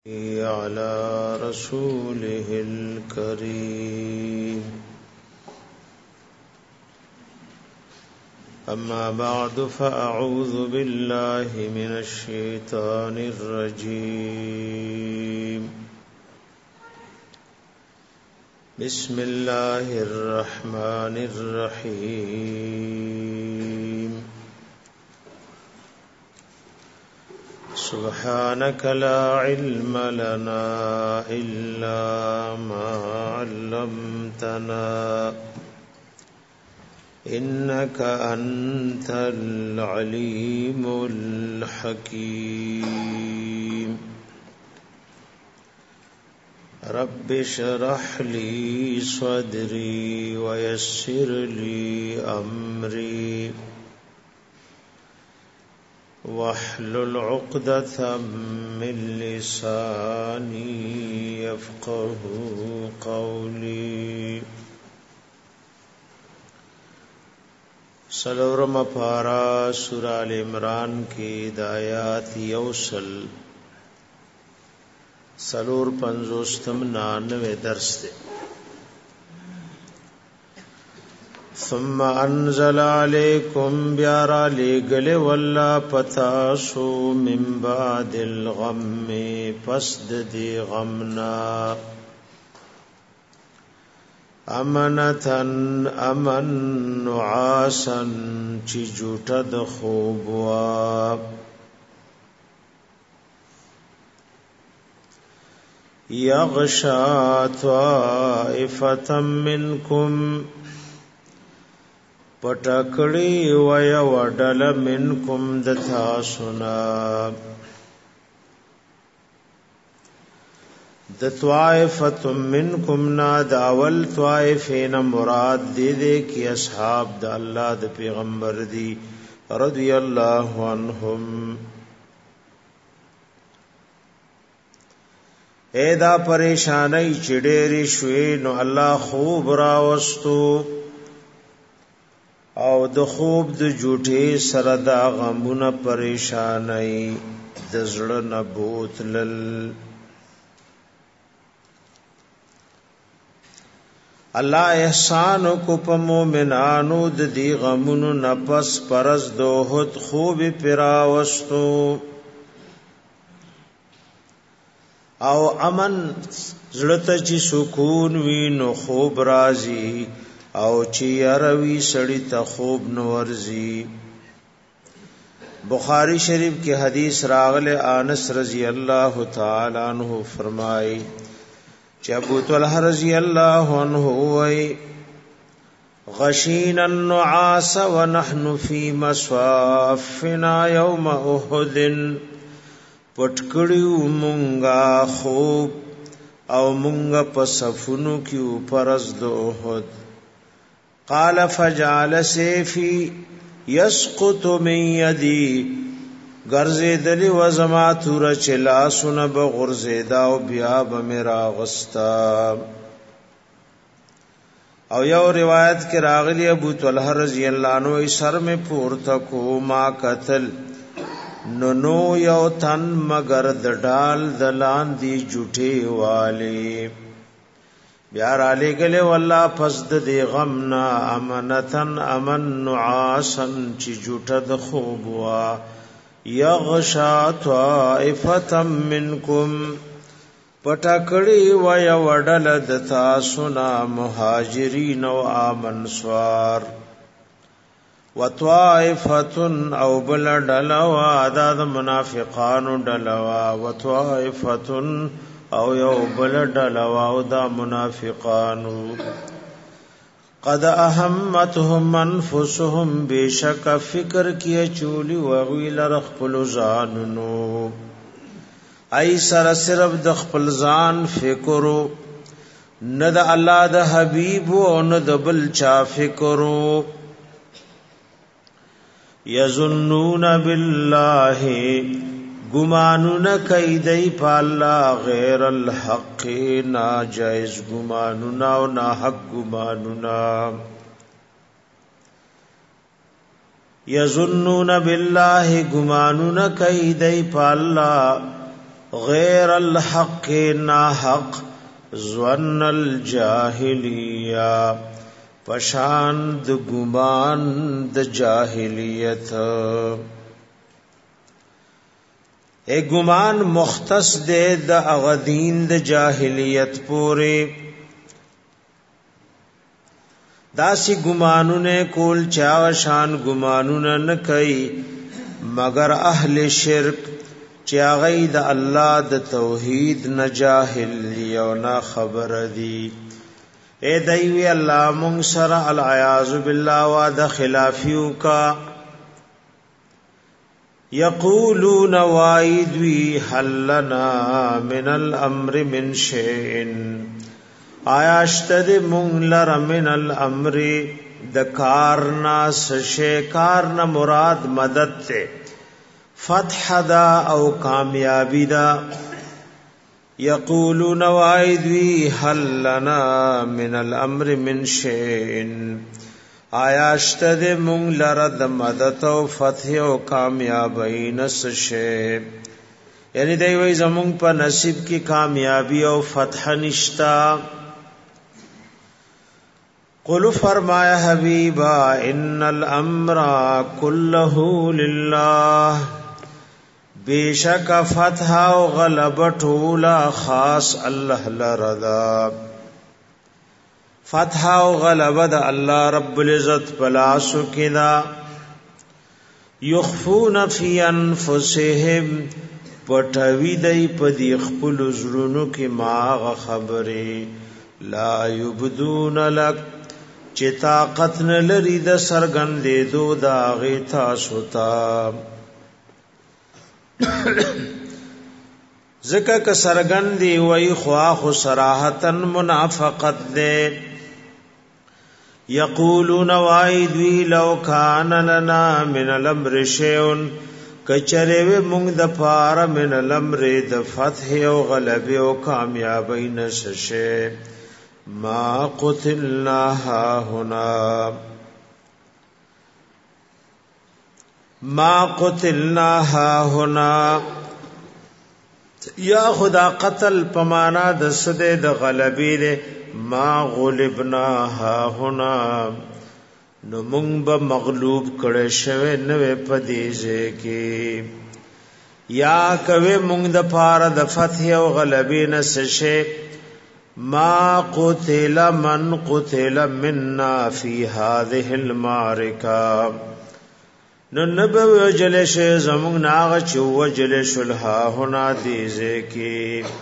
على رسوله الكريم أما بعد فأعوذ بالله من الشيطان الرجيم بسم الله الرحمن الرحيم سبحانك لا علم لنا إلا ما علمتنا إنك أنت العليم الحكيم رب اشرح لي صدري ويسر لي أمري واحلل عقدة من لساني يفقه قولي سلورم پارا سورہ ال عمران کی دایات یوسل سلور پنزوستم 99 درس دے ثم انزل عليكم بیارا لگل واللہ پتاسو من بعد الغم پسد دی غمنا امنتن امن نعاسن چی جوٹد خوبوا یغشا طائفتا منکم پټکړی ویا وډل منکم دتا سنا د طائفه منکم نا داول طائفین مراد دې کی اصحاب د الله د پیغمبر دی رضی الله عنهم اېدا پریشانای چډېری شوي نو الله خوب راوستو او د خوب د جوټي سره دا غمونه پریشانای د زړه نه بوتلل الله احسان کو په مومنانو د دی غمونو نفس پرز دوحد خوب پراوستو او امن زړه چې سکون وي نو خوب راځي او چې یاروي سړی ته خوب نورځي بخاری شریف کې حدیث راغله انس رضی الله تعالی عنہ فرمای چې ابو طلحه رضی الله عنه وای غشینا النعاس ونحن فی مصافنا یوم احد پټکړیو مونږه خوب او مونږه په صفونو کې پرز د احد قال فجعل سيفي يسقط من يدي غرزدلی وزما تور چلا سن بغرزدا او بیا بمرا غستا او یو روایت کې راغلی ابو طلحه رضی الله عنه سر میں پورته کو ما قتل نو یو تن مگر د ډال دلان دی جوټي والی بیا را لګله والله فسد دی غمنا امنتن امن نعاسن چی جوټد خوب وا یغشا طائفه منکم پټکړی و یا وډل د تاسو نا مهاجرین او امنصار وطائفه او بلډل او عدد منافقان ډلوا وطائفه او یو بلډل او دا منافقانو قد اهمتهم انفسهم بشک فکر کیه چولی وغیل رخل ځانونو ای سره صرف د خپل ځان فکرو نه د الله د حبیب او نه د بل چا فکرو یظنون بالله گمانون کیدی پالا غیر الحق ناجائز گمانونا و ناحق گمانونا یظنون بالله گمانون کیدی پالا غیر الحق ناحق ظن الجاهلیہ پشان د گمان د جاہلیت اے گمان مختص دے د اغدین د جاہلیت پورے داسی گمانونه کول چاوشان گمانونه نکئی مگر اهل شرک چاغی د الله د توحید نه جاهل یو نا خبر دی اے دیوی الله مون سره العیاذ بالله وا د خلافیو کا یقولون وایدوی هل لنا من الامر من شیء آیا اشتد مون لر من الامر د کارنا سشے کارنا مراد مدد تے فتح دا او کامیابی دا یقولون وایدوی هل لنا من الامر من شیء آیا اشتد مون لر د مدد او فتح او کامیابی نس شے یعنی دی وی زمون په نصیب کی کامیابی او فتح نشتا قل فرمایا حبیبا ان الامر كله لله بیشک فتح او غلبہ ټولا خاص الله لرضا فتح او غلبہ د الله رب العزت پلاسو کدا یخفون فی انفسهم پټوی دی پدی خپل زړونو کې ماغه خبره لا یبدون لک چې طاقت نه لري د سرګندې دو دا غي تاسو ته زکه ک سرګندې وای خواخ صراحتن منافقت دے یقولون وایدوی لو کان لنا من الامر شیء کچره و مونږ د پار من الامر د فتح او غلبه او کامیابی نشه ما قتلنا هنا ما قتلنا هنا یا خدا قتل پمانا د سده د غلبی ده ما غلبنا هنا نو مونږ به مغلوب کړه شوه نو پدیږي کې یا کوي مونږ د پاره د فتح او غلبې نسشه ما قتل من قتل منا فی هذه المعرکه نو نبو وجلش زمون ناغ چو وجلش الها هنا دیزے کی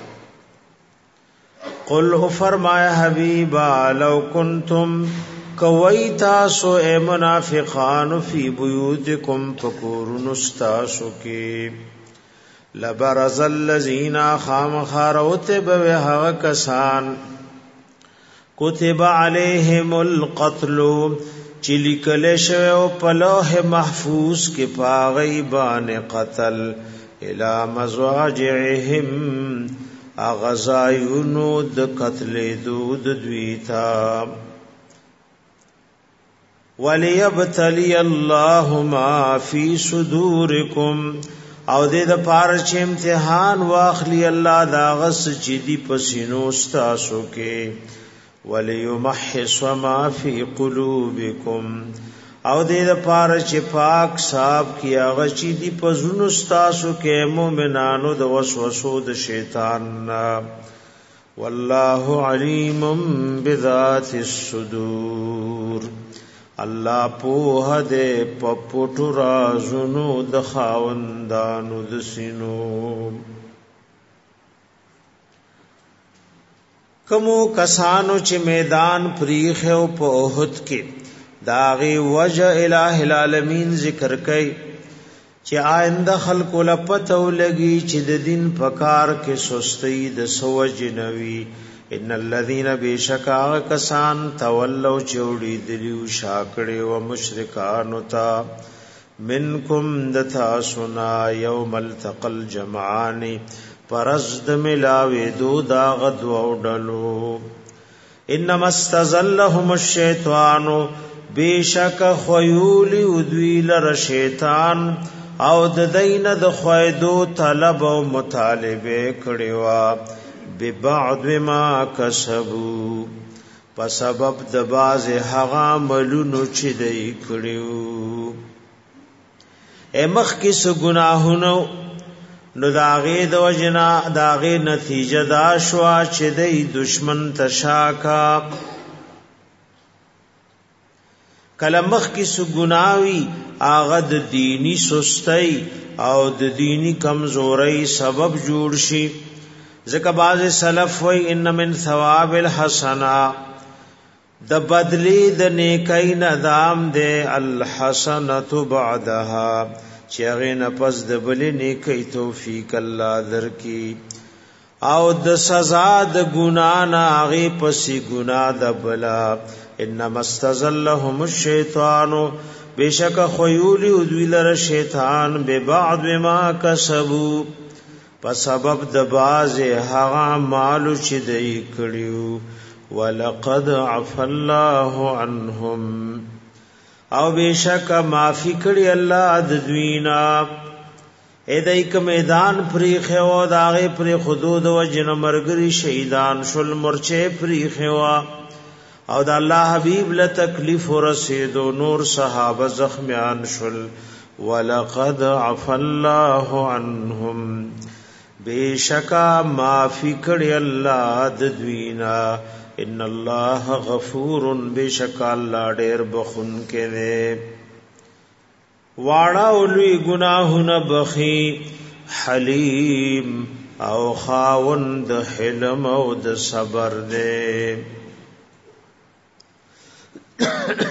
قل فرمایا حبیبا لو کنتم کوئی تاسو اے منافقان فی بیوتکم فکورن استاسو کی لبرز اللذین خام خاروت بوحق کسان کتب علیہم القتلو چلی کلشو او پلوح محفوظ کے پاغیبان قتل الى مزواجعهم اغزایونو د قتل دود دویتا وَلِيَبْتَلِيَ اللَّهُ مَا فِي صُدُورِكُمْ او دې د پاره چې امتحان واخلي الله دا غس چې دی پسینو استاسو کې وَلِيُمَحِّصَ مَا فِي قُلُوبِكُمْ او دې د پاره چې پاک صاحب کی هغه چې دی پزونو استاسو کې مؤمنانو د وسوسو د شیطان والله علیم بذات الصدور الله په دې پپټو رازونو د خاوندانو د سينو کومو کسانو چې میدان پریخ او په اوحد کې داغي وجه الہ العالمین ذکر کوي چې آینده خلق لپته ولګي چې د دین پکار کې سستی د سوج نوي ان الذين بشکا کسان تولوا چوڑی دلیو شاکړي او مشرکان تا منکم دتا سنا یوم التقل جمعان پرزد ملاوي دو دا غد وډلو انما استزلهم الشیطان بشک خیول ودویل شیطان او د دین د خویدو طلب او مطالبه کړي ببعض ما کسبوا په سبب د باز هغه عملونو چې دی کړیو امخ کیس گناهونو نو داغه د وجنا داغه نتیجه دا شو چې دی دشمن تشاکا کلمخ کیس گناوی آغا د دینی سستی او د دینی کمزوری سبب جوړ شي ځکه باز سلف وی ان من ثواب الحسنہ د بدلی د نیکای ندام دے الحسنۃ بعدها چغه نفس د بلی نیکای توفیق الله درکی او د سزا د ګنا نه هغه پسې ګنا د بلا انما استزلهم الشیطان بیشک خیولی ودویلر شیطان به بعض ما کسبوا په سبب د باز هغه مالو چې دی کړیو ولقد عفا الله عنهم او بیشک معافی کړی الله د دوینا اې دایک میدان پری خو داغه پری حدود و جن مرګری شهیدان شل مرچه پری خوا او د الله حبیب له تکلیف ورسېدو نور صحابه زخمیان شل ولقد عفا الله عنهم بیشکا معافی کړی الله د دوینا ان الله غفور بیشکا الله ډېر بخون کې واړه اولوی گناهونه بخي حلیم او خاوند حلم او د صبر دې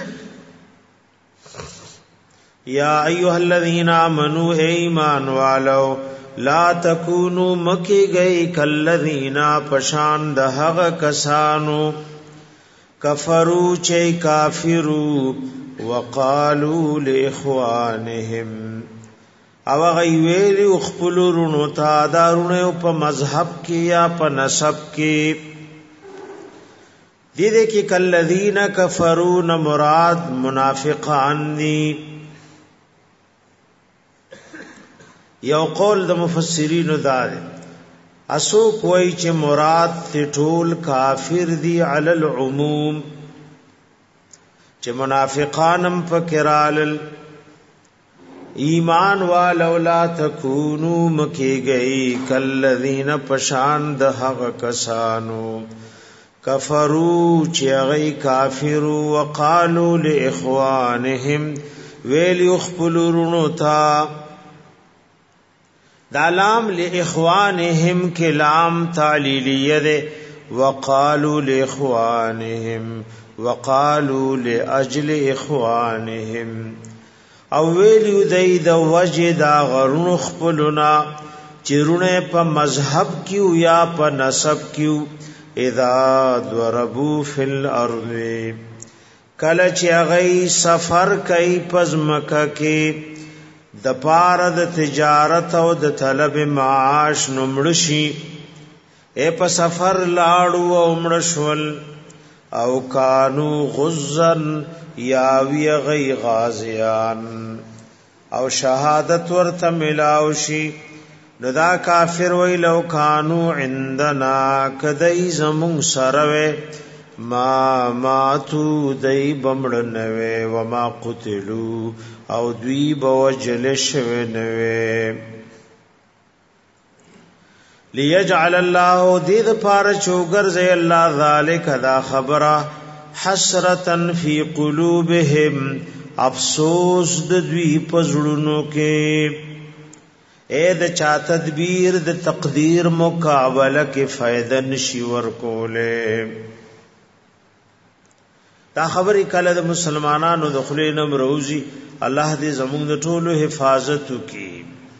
یا ایها الذین آمنوا ایمان والو لا تکونو مکی گئی کالذینا پشان د هغه کسانو کفرو چه کافرو وقالو لاخوانهم او غیویلی اخپلو رونو تا دارونه په مذهب کی یا په نسب کی دیده کی کالذین کفرو مراد منافقان دی یو قول د مفسرین دار اسو کوئی چې مراد ټول کافر دی علی العموم چې منافقانم فکرال ایمان ولولا تکونو مکی گئی کلذین پشان د هغه کسانو کفرو چې غی کافر وقالو لاخوانهم ویل یخبلون تا دا لام لاخوانهم کلام تعلیلیه ده وقالوا لاخوانهم وقالوا لاجل اخوانهم او ویلو دای د وجد غرون خپلنا چیرونه په مذهب کیو یا په نسب کیو اذا ضربوا فی الارض کله چې غي سفر کوي پزمکه کې د پاره د تجارت او د طلب معاش نمړشي اے په سفر لاړو او مړشول او کانو غزن یا وی غی غازیان او شهادت ورته ملاوشي نو دا کافر وی لو کانو عندنا کدی زمون سره ما ماتو دای بمړنوي وما قتلوا او دوی بوجل شوه نوې ليجعل الله دید پار چوگر زي الله ذالک دا خبره حسرتن فی قلوبهم افسوس د دوی پزړونو کې اے د چا تدبیر د تقدیر مقابله کې فائدہ نشي ورکوله دا خبرې کله د مسلمانانو د خلینم روزي الله دې زموږ د ټولو حفاظت وکړي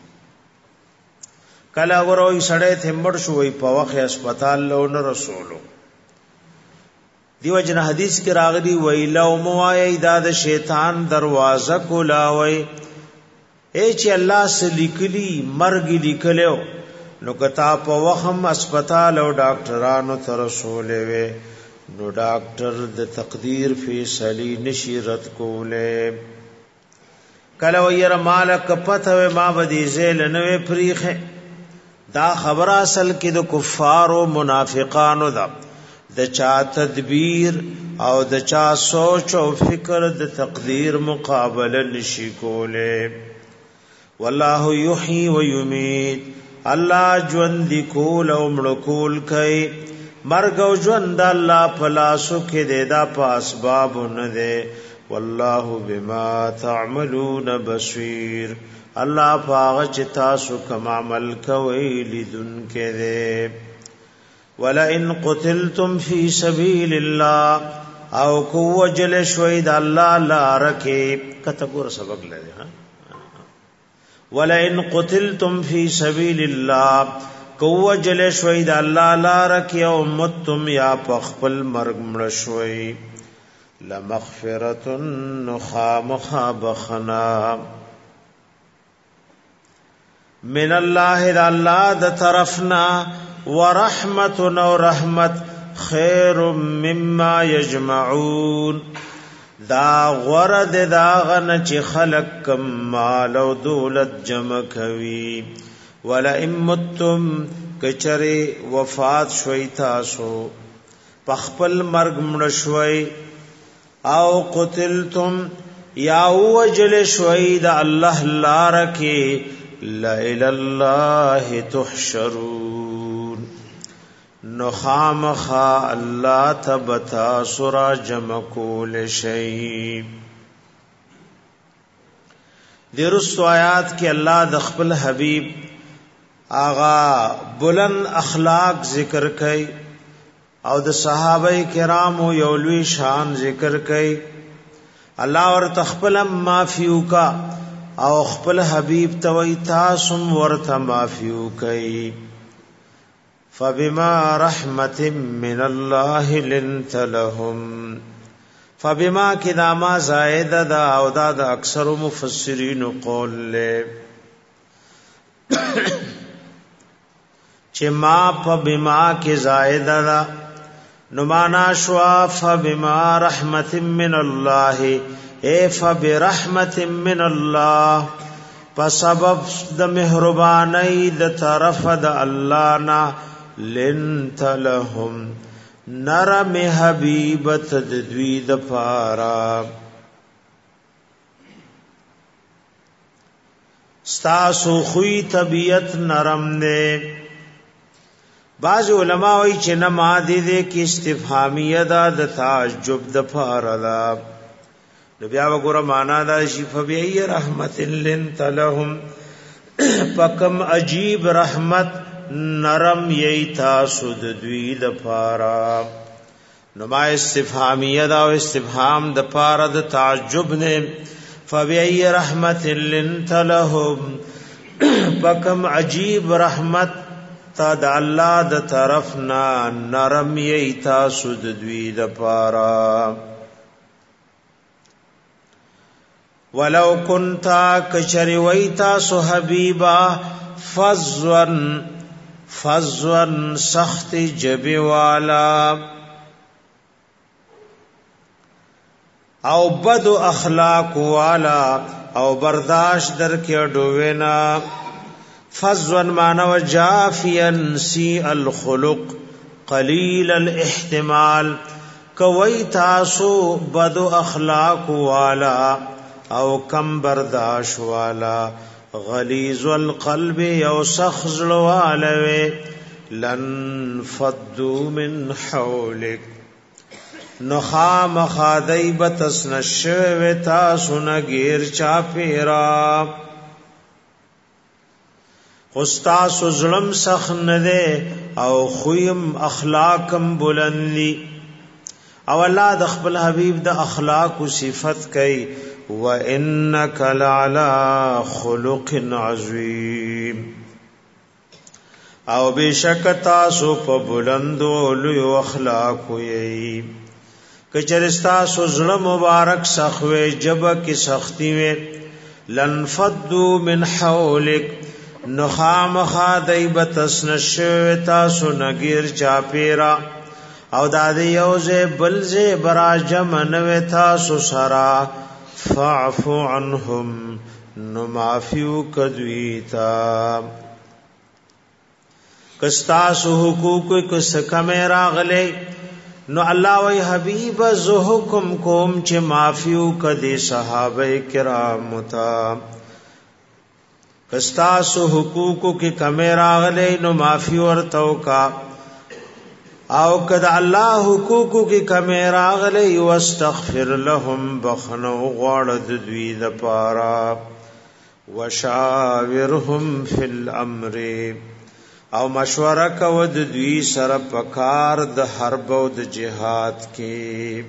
کله وروي سړې تھمړ شوې په وخت هسپتال له رسولو دیو جن حدیث کې راغلي ویلو موای دا د شیطان دروازه کولاوي اے چې الله سلیکلی مرګ لیکلو نو کتا په وخت هسپتال او ډاکټرانو تر رسولې وي نو ډاکټر د تقدیر فیصله نشي رد کوله کله وير مالک پته ما بدی زیل نوې پریخه دا خبر اصل کې د کفار او منافقانو دا د چا تدبیر او د چا سوچ او فکر د تقدیر مقابله نشي کوله والله یحیی و یمیت الله ژوند کول او مړ کول کوي مرګ او ژوند الله پلاسو کې دا په اسباب نه ده والله بما تعملون بصیر الله پاغه چې تاسو کوم عمل کوي لیدون کې ده ولا ان قتلتم فی سبیل الله او کو وجل شوید الله لارکه کته ګور سبق لري ها ولا ان قتلتم فی سبیل الله کو وجل شوید الله لارکه او متم یا پخپل مرګ مړ شوي لمغفرة نخامخ بخنا من الله دا الله د طرفنا ورحمت و رحمت خیر مما یجمعون دا غرد دا غن چې خلق کم مال او دولت جمع کوي ولا امتم کچره وفات شوي تاسو پخپل مرګ مړ شوي او قتلتم یا وجل شوي دا الله لارکه لا الى الله تحشرون نخامخا الله تبتا سرا جمع کول شی درست آیات کې الله د خپل حبیب آغا بلند اخلاق ذکر کړي او د صحابه کرامو یو لوی شان ذکر کړي الله ور تخپل معفو کا او خپل حبیب توي تاسم ورته معفو کوي فبما رحمت من الله لنت لهم فبما کدا ما زائد دا او دا اکثر مفسرین قول له چې ما فبما کې زائد دا نمانا شوا فبما رحمت من الله اے فبرحمت من الله فسبب د مهرباني د طرف د الله نا لنت لهم نرم حبیبت د دوی د پارا ستاسو خوی طبیعت نرم نه بعض علماء وی چې نه ماده دې کې استفهامیه ده د تعجب د پارا ده نو بیا وګوره معنا دا شی فبی رحمت لنت لهم پکم عجیب رحمت نرم یی تاسو د دوی د پارا نو ما استفهامیه دا او استفهام د پارا د تعجب نه فبی رحمت لنت لهم پکم عجیب رحمت تا د الله د طرفنا نرم یی تاسو د دوی د پارا ولو کنتا کچری ویتا سو حبیبا فزن سخت جبی والا او بد اخلاق والا او برداشت در کې ډوینا فزن مانو جافین سی الخلق قلیل الاحتمال کوي تاسو بد اخلاق والا او کم برداشت والا غلیظ القلب او سخز والوي لن فدوا من حولك نخام خادیبت اسنشو تاسو نگیر چاپیرا خستاسو ظلم سخ نده او خویم اخلاقم بلندی او الله د خپل حبیب د اخلاق و صفت کوي وَإِنَّكَ لَعَلَى خُلُقٍ عَظِيمٍ او بشک تاسو په بلندو لوی اخلاق وي کچرستا سو زړه مبارک سخوي جب کی سختی وي لن فدوا من حولک نخام خادیبت اسنشو تاسو نگیر چاپیرا او دادی یوزه بلزه براجم نو تاسو سرا فاعف عنهم نو معفیو کدویتا کستاسو حقوق کس کمی راغلے نو الله وی حبیب زو حکم کوم چې معفیو کدی صحابه کرام تا کستاسو حقوق کی کمی راغلے نو معفی ورتو کا او کدا الله حقوق کی کمی راغلے واستغفر لهم بخنو غړد دوی د پارا وشاورهم فی الامر او مشوره کو د دوی سره پکار د حرب او د جهاد کې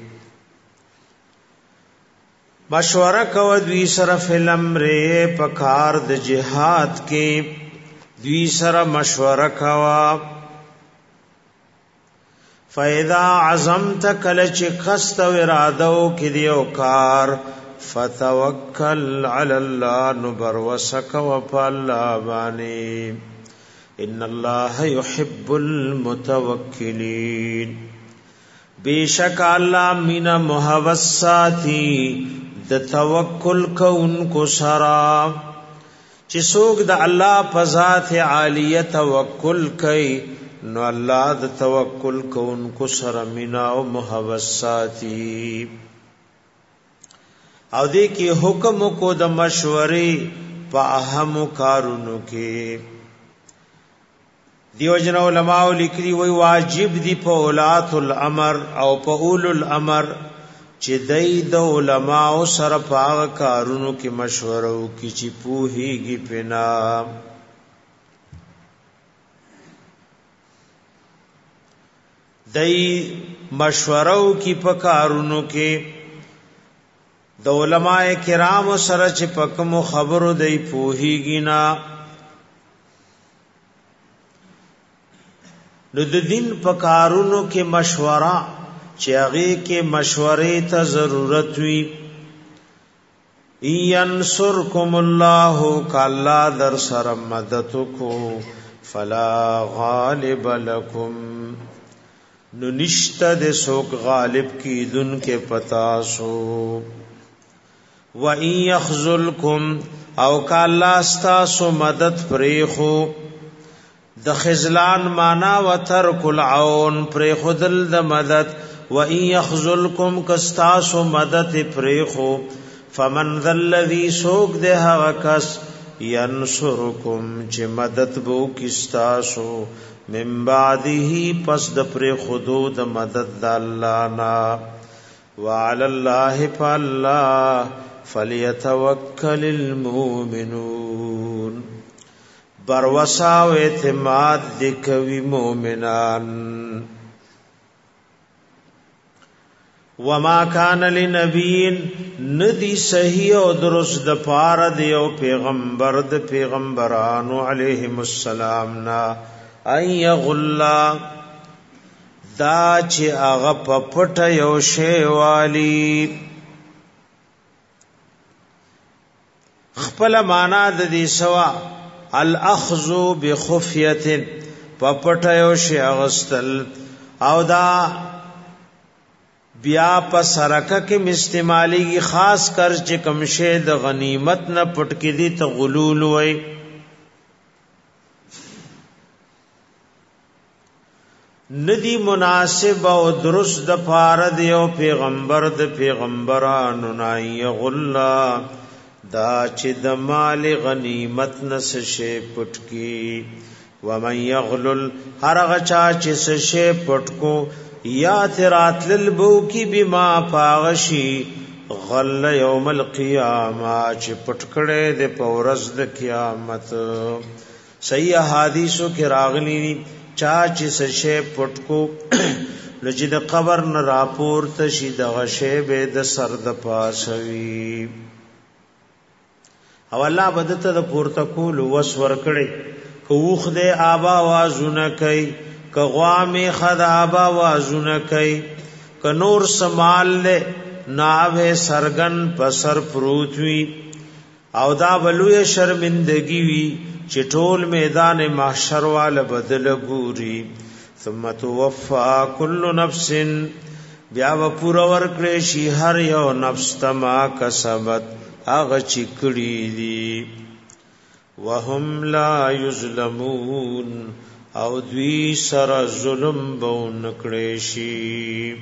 مشوره کو دوی سره فل امر پکار د جهاد کې دوی سره مشوره کوا فاذا عزمت کل چې قصد و اراده کې دیو کار فتوکل علی الله نبر وسک و الله بانی ان الله يحب المتوکلین بیشک الله مینا محوساتی د توکل کوونکو سرا چې څوک د الله په ذات عالیه توکل کوي نو الله د توکل کوونکو سره مینا او محوساتی او دې کې حکم کو د مشورې په اهم کارونو کې دیو جن علماء لیکلي وی واجب دی په اولات الامر او په اول الامر چې دای د علماء سره په کارونو کې مشوره وکړي چې پوهیږي پنا دای مشوره وکړي په کارونو کې د علماء کرام سره چې په کوم خبرو دای پوهیږي نه نو د دین په کارونو کې مشوره چې هغه کې مشورې ته ضرورت وي ینصرکم الله کالا در سره مدد کو فلا غالب لکم نو نشته د سوک غالب کی دن کې پتا سو و ان یخذلکم او کالا استاسو مدد پریخو د خذلان معنا و ترک العون پر خذل د مدد و ان یخذلکم کستاسو مدد پریخو فمن ذا الذی سوق ده هغه کس ینصرکم چې مدد بو کستاسو من بعده پس د پر خودود مدد د الله نا وعلى الله فالله فليتوکل المؤمنون بروسا و اعتماد دکوی مومنان وما کان لنبیین ندی صحیح او درست د پار دیو پیغمبر د پیغمبرانو علیہم السلام نا ای غلا دا چې هغه پپټ یو شی والی خپل معنا د دې سوا الاخذ بخفیه پپټیو شی اغستل او دا بیا په سرکه کې مستعمالی خاص کر چې کم شه د غنیمت نه پټ کې دي ته غلول وای ندی مناسب او درست د فارد یو پیغمبر د پیغمبرانو نه غلا دا چې د مال غنیمت نس شی پټکی و من یغلل هرغه چا چې شی پټکو یا تراتل بو کی بما پاغشی غل یوم القیامه چې پټکړې د پورز د قیامت صحیح حدیثو کې راغلی چا چې شی پټکو لږ د قبر نه راپور ته شي د غشی به د سر د پاسوي او الله بدته د پورته کول وسور کړي کوخ دې آبا وازونه کوي کغوامه خد آبا وازونه کوي ک نور سمال له ناوه سرغن پسر پروتوي او دا بلوې شرمندگی وی چټول میدان محشر وال بدل ګوري ثم توفى كل نفس بیا و پورا ورکړي شي هر یو نفس تما کسبت هغه چې کړی دي وهم لا یظلمون او دوی سره ظلم بون کړي شي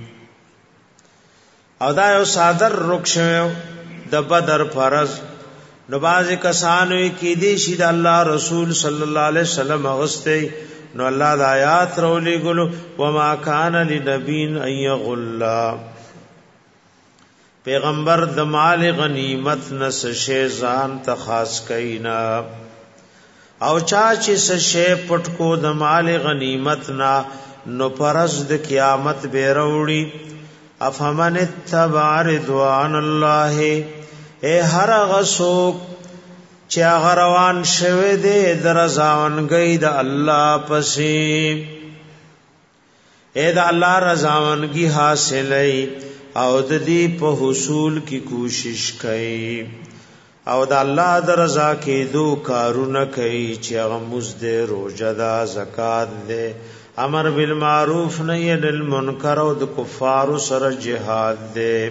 او دا یو صادر رخصو د بدر فرض نو باز کسانو کې دي چې د الله رسول صلی الله علیه وسلم غسته نو الله د آیات رولې ګلو وما کان لنبی ان یغل پیغمبر د مال غنیمت نس شی ځان ته خاص کینا او چا چې شی پټ کو د مال غنیمت نا نو پرز د قیامت به وروړي افمن اتبع رضوان الله اے هر غسوک چا غروان شوه دې درځاونګي د الله پسې اے د الله رضاونګي حاصلې او د دې په حصول کی کوشش کړي او د الله د رضا کې دو کارونه کوي چې هغه مزد روزه دا زکات دې امر بالمعروف نهی عن المنکر او د کفار سره جهاد دې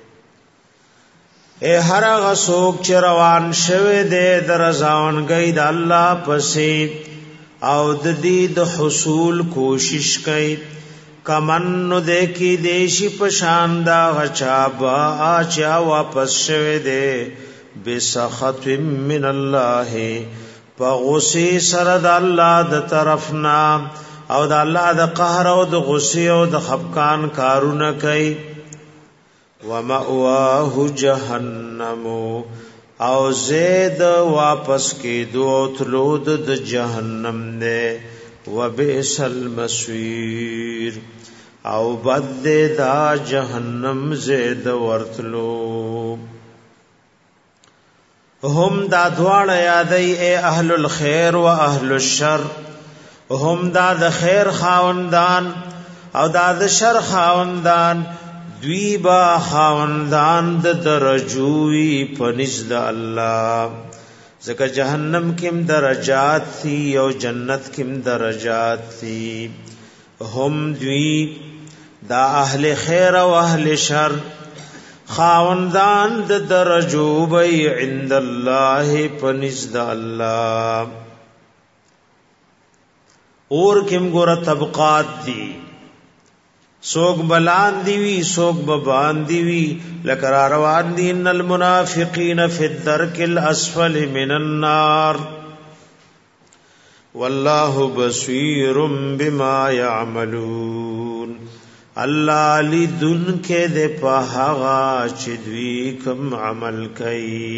اے هر غسوک چې روان شوه دې درځاونګي د الله پسې او د دې د حصول کوشش کوي کمن نو دې کې دیشی پشاندا غچا با اچا واپس شوه دې بسخط من الله فغسی سره د الله د طرفنا او د الله د قهر او د غصه او د خفقان کارونه کوي ومأواه جهنم او زید واپس کی دو تلود د جهنم نے وبئس المصير او بد دا جهنم زید ورتلو هم دا دوړ یادای اے اهل الخير و اهل الشر هم دا د خیر خاوندان او دا د شر خاوندان دوی با خاوندان د درجوی پنځ د الله ځکه جهنم کېم درجات ثي او جنت کېم درجات ثي هم دوی دا اهل خیر او اهل شر خاوندان د درجو بی عند الله پنځ د الله اور کېم ګور طبقات دي سوک بلان دیوی سوک ببان دیوی لکر روان دی ان المنافقین فی الدرک الاسفل من النار واللہ بصیر بما یعملون اللہ لدن کے دے پاہغا چدوی کم عمل کئی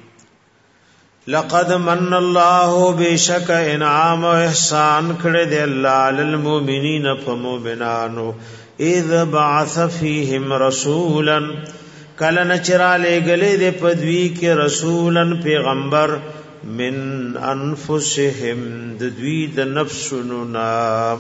لقد من اللہ بشک انعام و احسان کڑے دے اللہ للمومنین فمومنانو اذ بعث فیہم رسولا کلن چرا لے گلے دے پدوی کے رسولا پیغمبر من انفسہم ددوی د نفسننا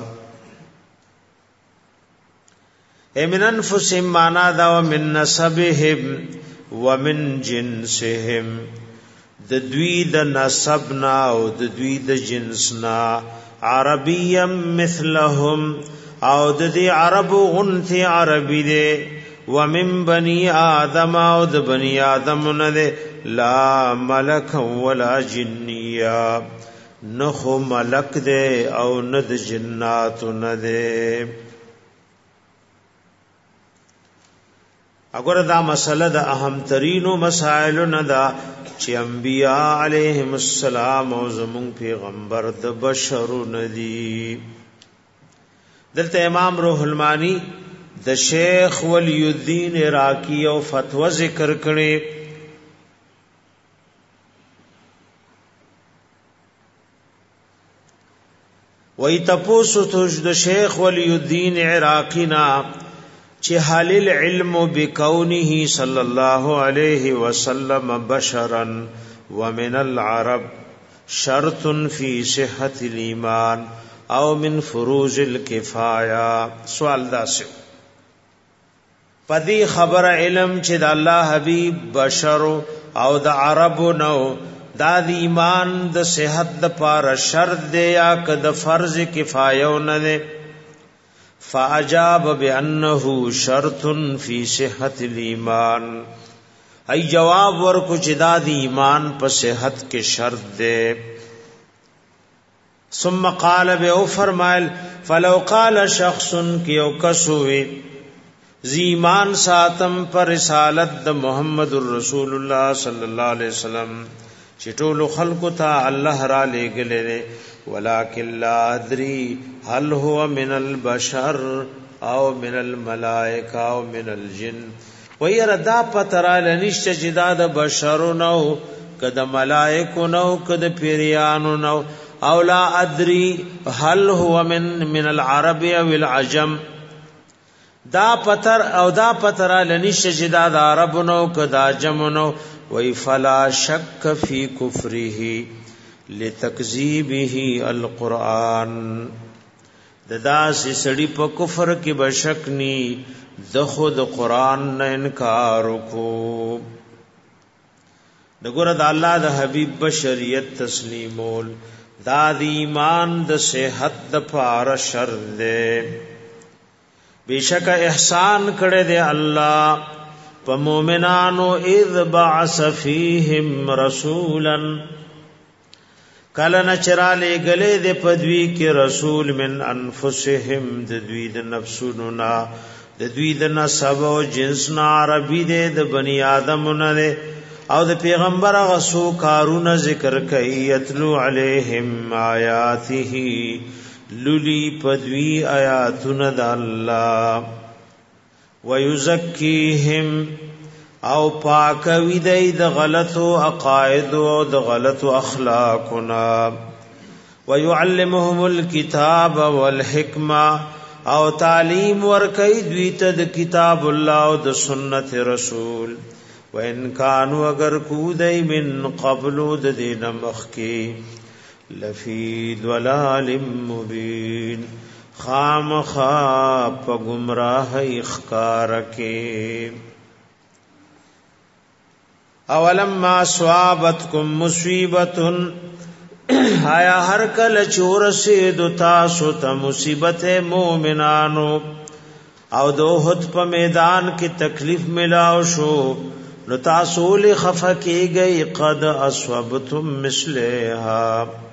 اے من انفسہم مانا دا ومن نسبہم ومن جنسہم ددوی د نسبنا او ددوی د جنسنا عربیم مثلهم او د دې عرب غنث عربی دے ومن بنی آدم او د بنی آدم نه دے لا ملک ولا جنیا نخو ملک دے او ند جنات نه دے اگر دا مسئلہ دا اهم ترینو مسائل نه دا چې انبیاء علیهم السلام او زمون پیغمبر د بشر ندی دلته امام روح المانی د شیخ ولی الدین عراقی او فتوا ذکر کړي وای تاسو ته د شیخ ولی الدین عراقی نا چې حال العلم بکونه صلی الله علیه وسلم بشرا ومن العرب شرط فی صحت الایمان او من فروض الکفایہ سوال داسو پدی خبر علم چې د الله حبیب بشر او د عرب نو دا د ایمان د صحت د پاره شرط دی یا که د فرض کفایه نه دی فاجاب بانه شرط فی صحت الایمان، ای جواب ورکو چې دا د ایمان په صحت کې شرط ده. ثم قال به فرمایل فلو قال شخص کیو کسوی زیمان ساتم پر رسالت د محمد رسول الله صلی الله علیه وسلم چې ټول خلق ته الله را لېګلې، ولکن لا ادري هل هو من البشر او من الملائکه او من الجن، ويردا پترا لنشت جدا د بشرو نو کد ملائکو نو کد پیریانو نو، او لا ادري هل هو من العرب او العجم، دا پتر لنشت جدا د عرب نو کد عجم نو، وی فلا شک فی کفره لتکذیبه القرآن، ددا سی سړی په کفر کې بشک نی د خود قرآن نه انکار کو. دغه د الله د حبیب بشریت تسلیمول دا د ایمان د صحت د پار شر دے. بیشک احسان کړه دے الله په مومنانو اذ بعث فیهم رسولا، کله نچرا لګلې د پدوی کې رسول من انفسهم د دوی د نفسونو نا د دوی د نسب او جنس نا عربی د بنی آدم نه او د پیغمبر غسو کارونه ذکر کوي. یتلو علیہم آیاته للی پدوی آیاتنا د الله، ویزکیهم او پاکوی دی د غلطو عقاید او د غلطو اخلاقنا، ويعلمهم الكتاب والحکمه او تعلیم ورکوي دوی ته د کتاب الله او د سنت رسول. وان كانوا اگر کودای من قبل د دین مخکی لفی ضلال مبین، خامخا په گمراه اخکار کې. اولما صابتکم مصیبت، آیا هر کله چور سید تاسو ته مصیبت مومنانو او دوحد په میدان کې تکلیف ملاو شو، نو تاسو له خفه کېږئ. قد اصابتم مثلها،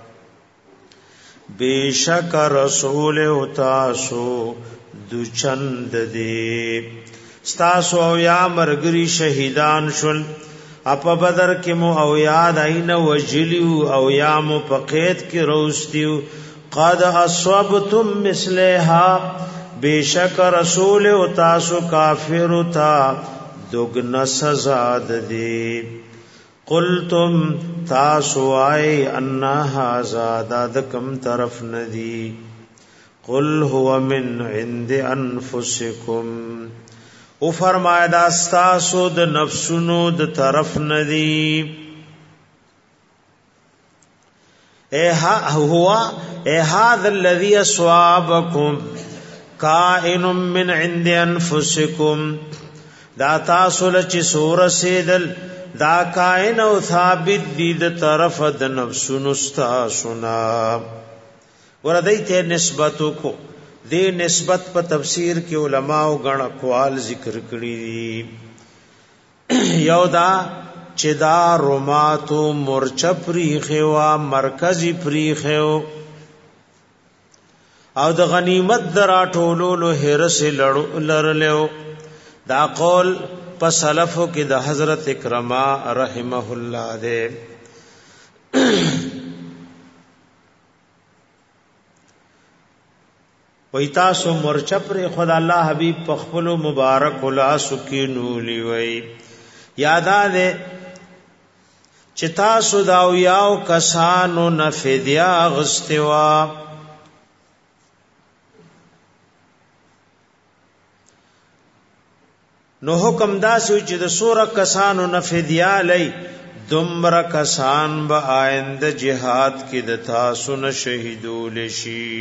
بیشک رسول او تاسو دو چند دی ستاسو او یا مرګري شهیدان شول، اپا بدر کې مو او یاد عین وجلیو او یا مو په قید کې روستیو. قد اصابتم مثلها، بیشک رسول او تاسو کافر تا دگنا سزا دی. قلتم تاسو آئی انا هازا داد کم طرف ندی، قل هو من عند انفسکم، او فرمایا دا ستاسو د نفسونو د طرف ندی. اے هذا الذي اصابكم کائن من عند انفسکم، دا تاسو لچ سور سیدل دا کائن او ثابت دی د طرف د نفسونو استاسونا. وردیته نسبتو کو دی نسبت په تفسیر کې علما او غن اقوال ذکر کړی دي. یو دا چې دا روماتو مورچه پریخوا مرکزی پریخو او د غنیمت دراټولو هرس لړلو، دا قول په سلفو کې د حضرت اکرمہ رحمه الله دے. وی تاسو مرچه پر خدا الله حبیب په خپل مبارک لا سکینو لیوي. یادا دے چې تاسو دا یاو کسانو نفدیا غستوا، نو حکم دا سوی چې د سوره کسانو نفدیا لئی دمر کسان با آئند جهاد کې د تاسو نه شهیدول شي.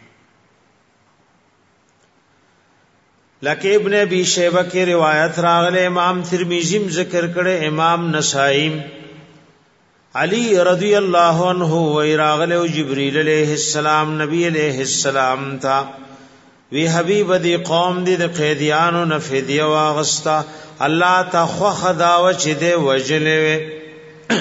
لکه ابن ابي شيبه کې روایت راغله، امام ترمذی ذکر کړي، امام نسائی علی رضی الله عنه وی راغله جبرئیل علیہ السلام نبی علیہ السلام تا وی حبیب دی قوم دی د قیدیانو نه فدیه واغستا الله تا خو خداو چې دی وجلې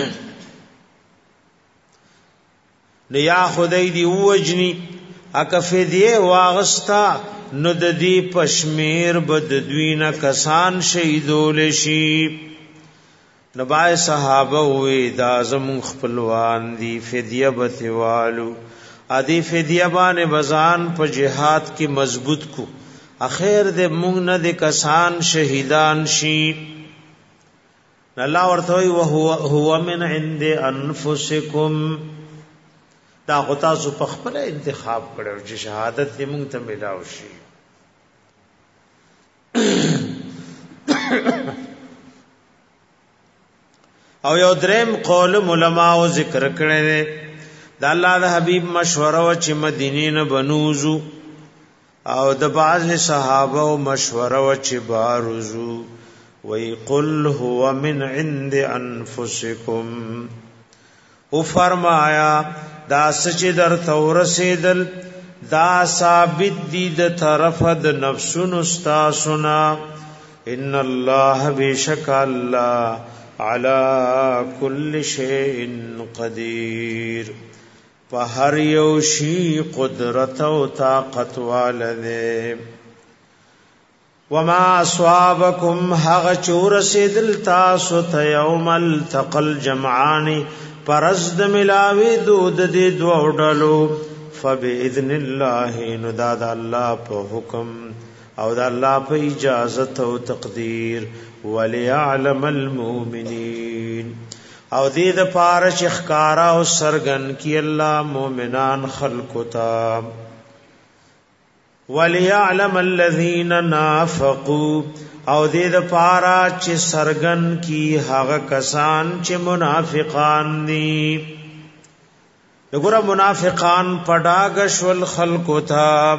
نیا خدای دی وجنی اک فدیه واغستا نو د دې پشمیر بد دوینه کسان شهیدول شي. نبای صحابه وی دا زمون خپلوان دی فدیه بتوالو ادي فدیه باندې بزان په جهاد کې مضبوط کو اخر دې مونږ نه د کسان شهیدان شي. الله ورته وی هو من عند انفسکم دا غتا سو په خپل انتخاب کړو چې شهادت دې مونږ ته ملاو شي. او یو دریم قول علماء ذکر کړي د الله د حبیب مشوره و چې مدینه نه بنوزو او د بعض صحابه او مشوره و چې بارزو وی قل هو من عند انفسکم او فرمایا دا سچ در تورسیدل دا ثابت دی د طرف د نفسونو استاسنا ان الله بشک الله على كل شيء قدير فهر یو شی قدرت او طاقت والده. وما اصابکم حغ چور سیدل تاسو ته یوم التقل جمعان پرزد ملاوی دود دی دو ډلو فباذن الله نداد الله په حکم او د الله په اجازت او تقدیر وليعلم المؤمنین او دې د پاره شخکارا او سرغن کی الله مؤمنان خلق تا وليعلم الذين نافقوا او دې د پاره چې سرغن کی هغه کسان چې منافقان دي. وګوره منافقان پډاګشول خلق تا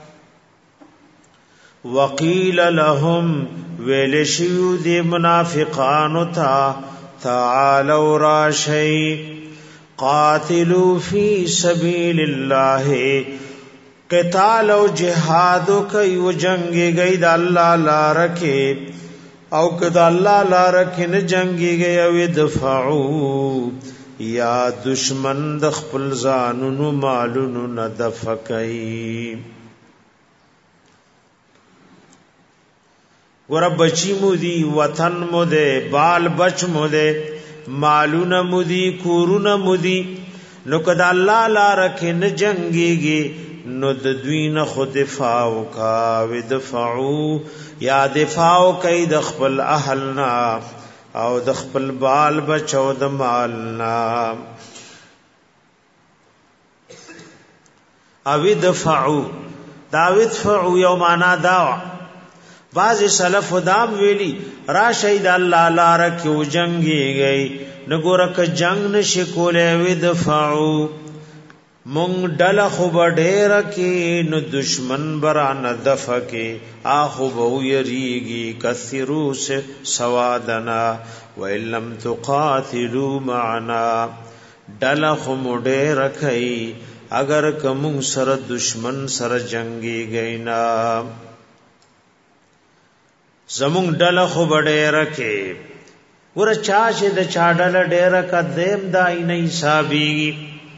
وقیل لهم ویلشیو دی منافقانو تا تعالوا راشی قاتلوا فی سبیل اللہ قتال و جہادو کئی و جنگی گئی دا اللہ لارکے او کدا اللہ لارکے نجنگی گئی او دفعو یا دشمن دخپل زانونو مالونو ندفقئی. ګور بچی مو دی وطن مو دی بال بچ مو دی مالونه مو دی کورونه مو دی نو کدا الله لار کې نه جنگيږي نو د دوی نه خود دفاع کا ودفعو یا دفاع کوي د خپل اهلنا او د خپل بال بچو د مالنا او دفعو داوت یو معنا دا بعض سلف دام ویلی را شهید الله لار کیو جنگی گئی نګورک جنگ نشی کوله وی دفعو مونږ ډل خو ډیر کی نو دشمن بران دفع کی اخو بو یریږي کثرو سے سوادنا وَإِلَّمْ تُقَاتِلُوا مَعَنَا ډل خو ډیر کی اگر کوم سره دشمن سره جنگی گئینا زمون ډله خو بډې رکه ور چا چې د چا ډله ډېر کا دیم دای نه حسابي.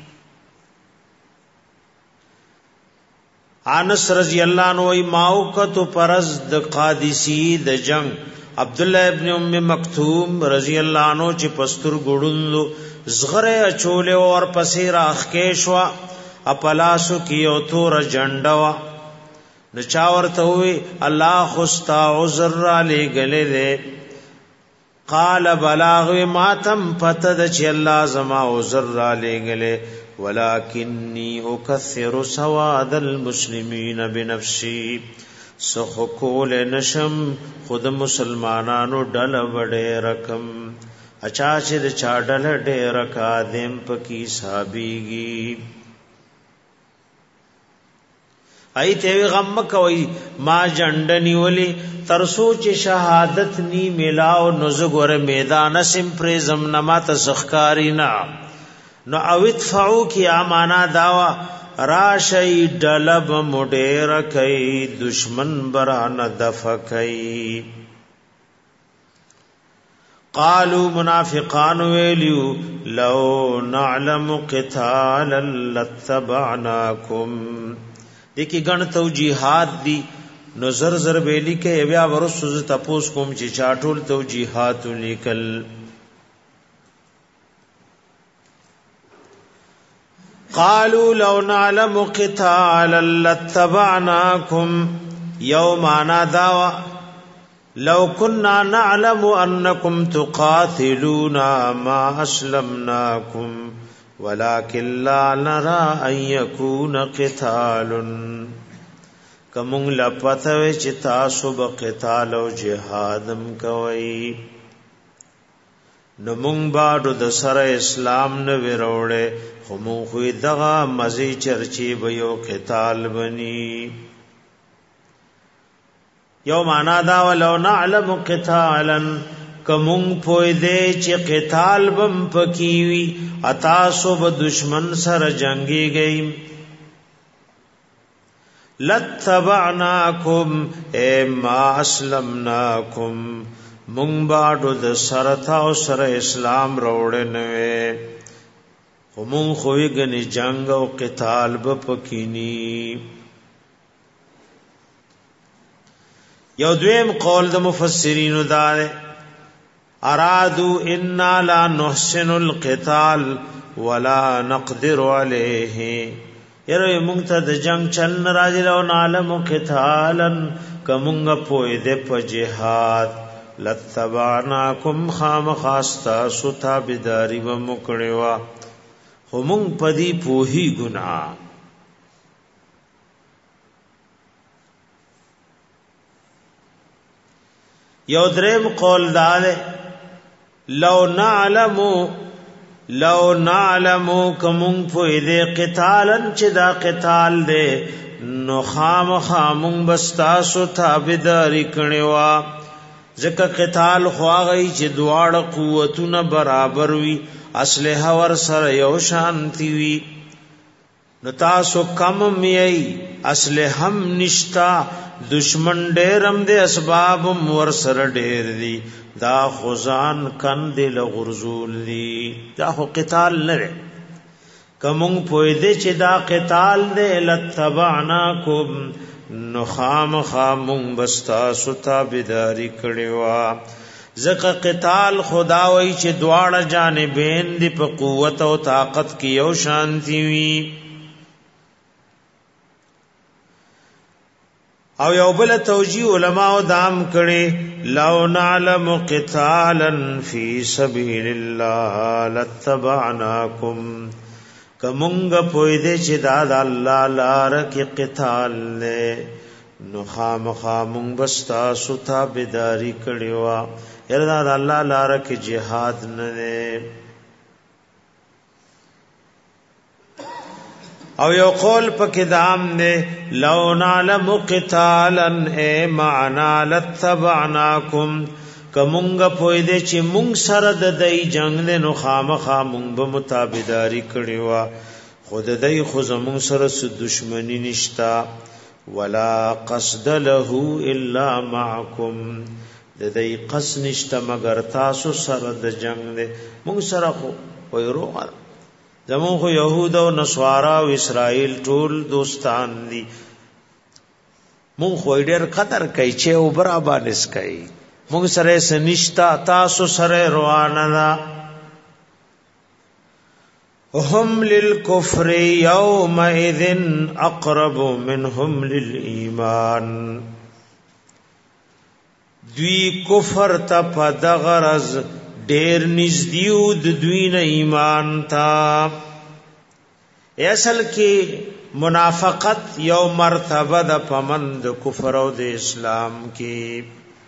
انس رضی الله عنه ماوقت پرز د قادسی د جنگ عبد الله ابن ام مکتوم رضی الله عنه چې پستر ګړوند زغره اچول او پسې راخ کې شو اپلاسو کیو تور جنډوا نچا ورته وی الله خستا عذر علی گله دے قال بلاغ ماتم پتد چ الله زما عذر علی گله ولکنی اکثر سواد المسلمین بنفسی سخ کول نشم خود مسلمانانو ډل وړه رقم اچا چې چا ډل ډیر کا دیم پکی صابیږي ایته غم کوي ما جندنی ولی ترسو چې شهادت نی ملاو نزګور میدان سم پر زمنما تسخکارینا نو اوت فعو کی امانه داوا راشی ډلب مډیر کئی دشمن بران دفکئی. قالوا منافقان ویلیو لو نعلم قتالا لاتبعناکم. دیکھی گن توجیحات دی نو زر بیلی که بیا ورسوز تپوس کوم چې چاټول توجیحات لیکل. قالوا لو نعلم قتالا لاتبعناكم يوم نادوا لو كنا نعلم انكم تقاتلون ما اسلمناكم ولكن لا نرى ان يكون قتال. کوم لپتوي چې تاسو به قتال او جهادم کوي نو مونږ باندې د سره اسلام نه وروړې خو مونږ خو دغه مزي چرچی به یو قتال بني. یو معنا دا ولو نعلم قتالا کوم پوي دې چې قتال بم پکیوي اتاسو به دشمن سره جنگي گئی لتبعناکم اے ما اسلمناکم مونږ باندې د سرتا او سره اسلام روړې نه خو مونږ خو یې غني جنگ او قتال به پکینی. یو دویم قول د مفسرین دار ارادو انا لا نحسن القتال ولا نقدر عليه. یره مونږ ته د جنگ چل ناراضی لو نعلم قتالا کومه پوی د په جهاد لتبعناکم خام خاستا ستا بداری و مکړوا همون پدی پوهی گناہ. یو دریم قول دار لو نعلمو کمون پویده قتالا چه دا قتال دے نو خامون بستاسو تابداری کنیوا. ذکر قتال خواغی چه دوار قوتون برابر وی اسلحہ ور سر یو شانتی وی نو تاسو کم میئی اسلحم نشتا دشمن ډیرم دے اسبابم ور سر ډیر دی دا خزان کند لغرزول دی دا خو قتال نره. کمون پویده چه دا قتال دے لتبعناکم نو خامون بستا ستا بداری کڑیوا. زکا قتال خداوی چه دوار جانبین دی پا قوت و طاقت کی یو شانتی وی. او یو بل توجیه علماء دام کړي لو نعلم قتالا فی سبیل الله لتبعناکم. کمونګ پوی دې چې دا الله لار کې قتال نه نو خامون بستا ستا بداری کړي وا. یره دا الله لار کې jihad نه. او یو قول پکې دام نه لو نعلم قتالا اے معنا لتبعناکم کمونګ پوی دې چې مونږ سره د دای جنگ نه نو خامخا مونږ به متابداری کړی وا. خود دای خو زمون سره س دشمنی نشتا ولا قصد له الا معکم د دای قصد نشتا مگر تاسو سره د جنگ نه مونږ سره خو وایرو زمون خو یهود او نصارا او اسرائیل ټول دوستان دي مون خو ډېر قدر کوي چې او برابر نس کوي مونږ سره سنشتا تاسو سره روانه ده. هم للكفر يومئذ اقرب منهم للایمان. دوی کفر ته په دغرض ډیر نږدې د دوی نه ایمان تا. اصل کې منافقت یو مرتبه د پمند کفر او د اسلام کې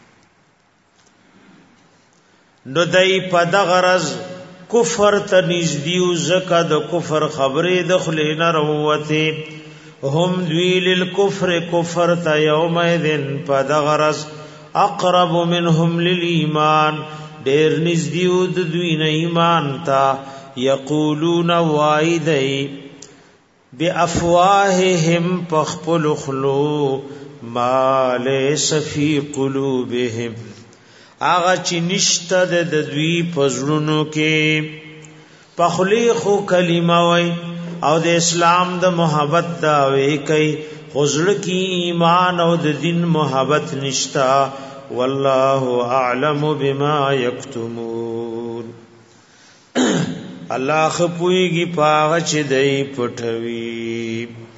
نو دای په دغرض کفر ته نږدې زکه د کفر خبرې د خلینا روته هم دوی للکفر کفر ته یومئذ په دغرض اقرب منهم للایمان ډیر نږدې د دوی نه ایمان تا. یقولون وایدای بافواههم پخپل خلو ما ليس في قلوبهم آغا چی نشتا د دوی پزړونو کې پخلی خو کلمه وای او د اسلام د محبت دا وی کوي خزړه کی ایمان او د دین محبت نشتا والله اعلم بما یکتمون الله خپويږي پاغه چې دای پټوي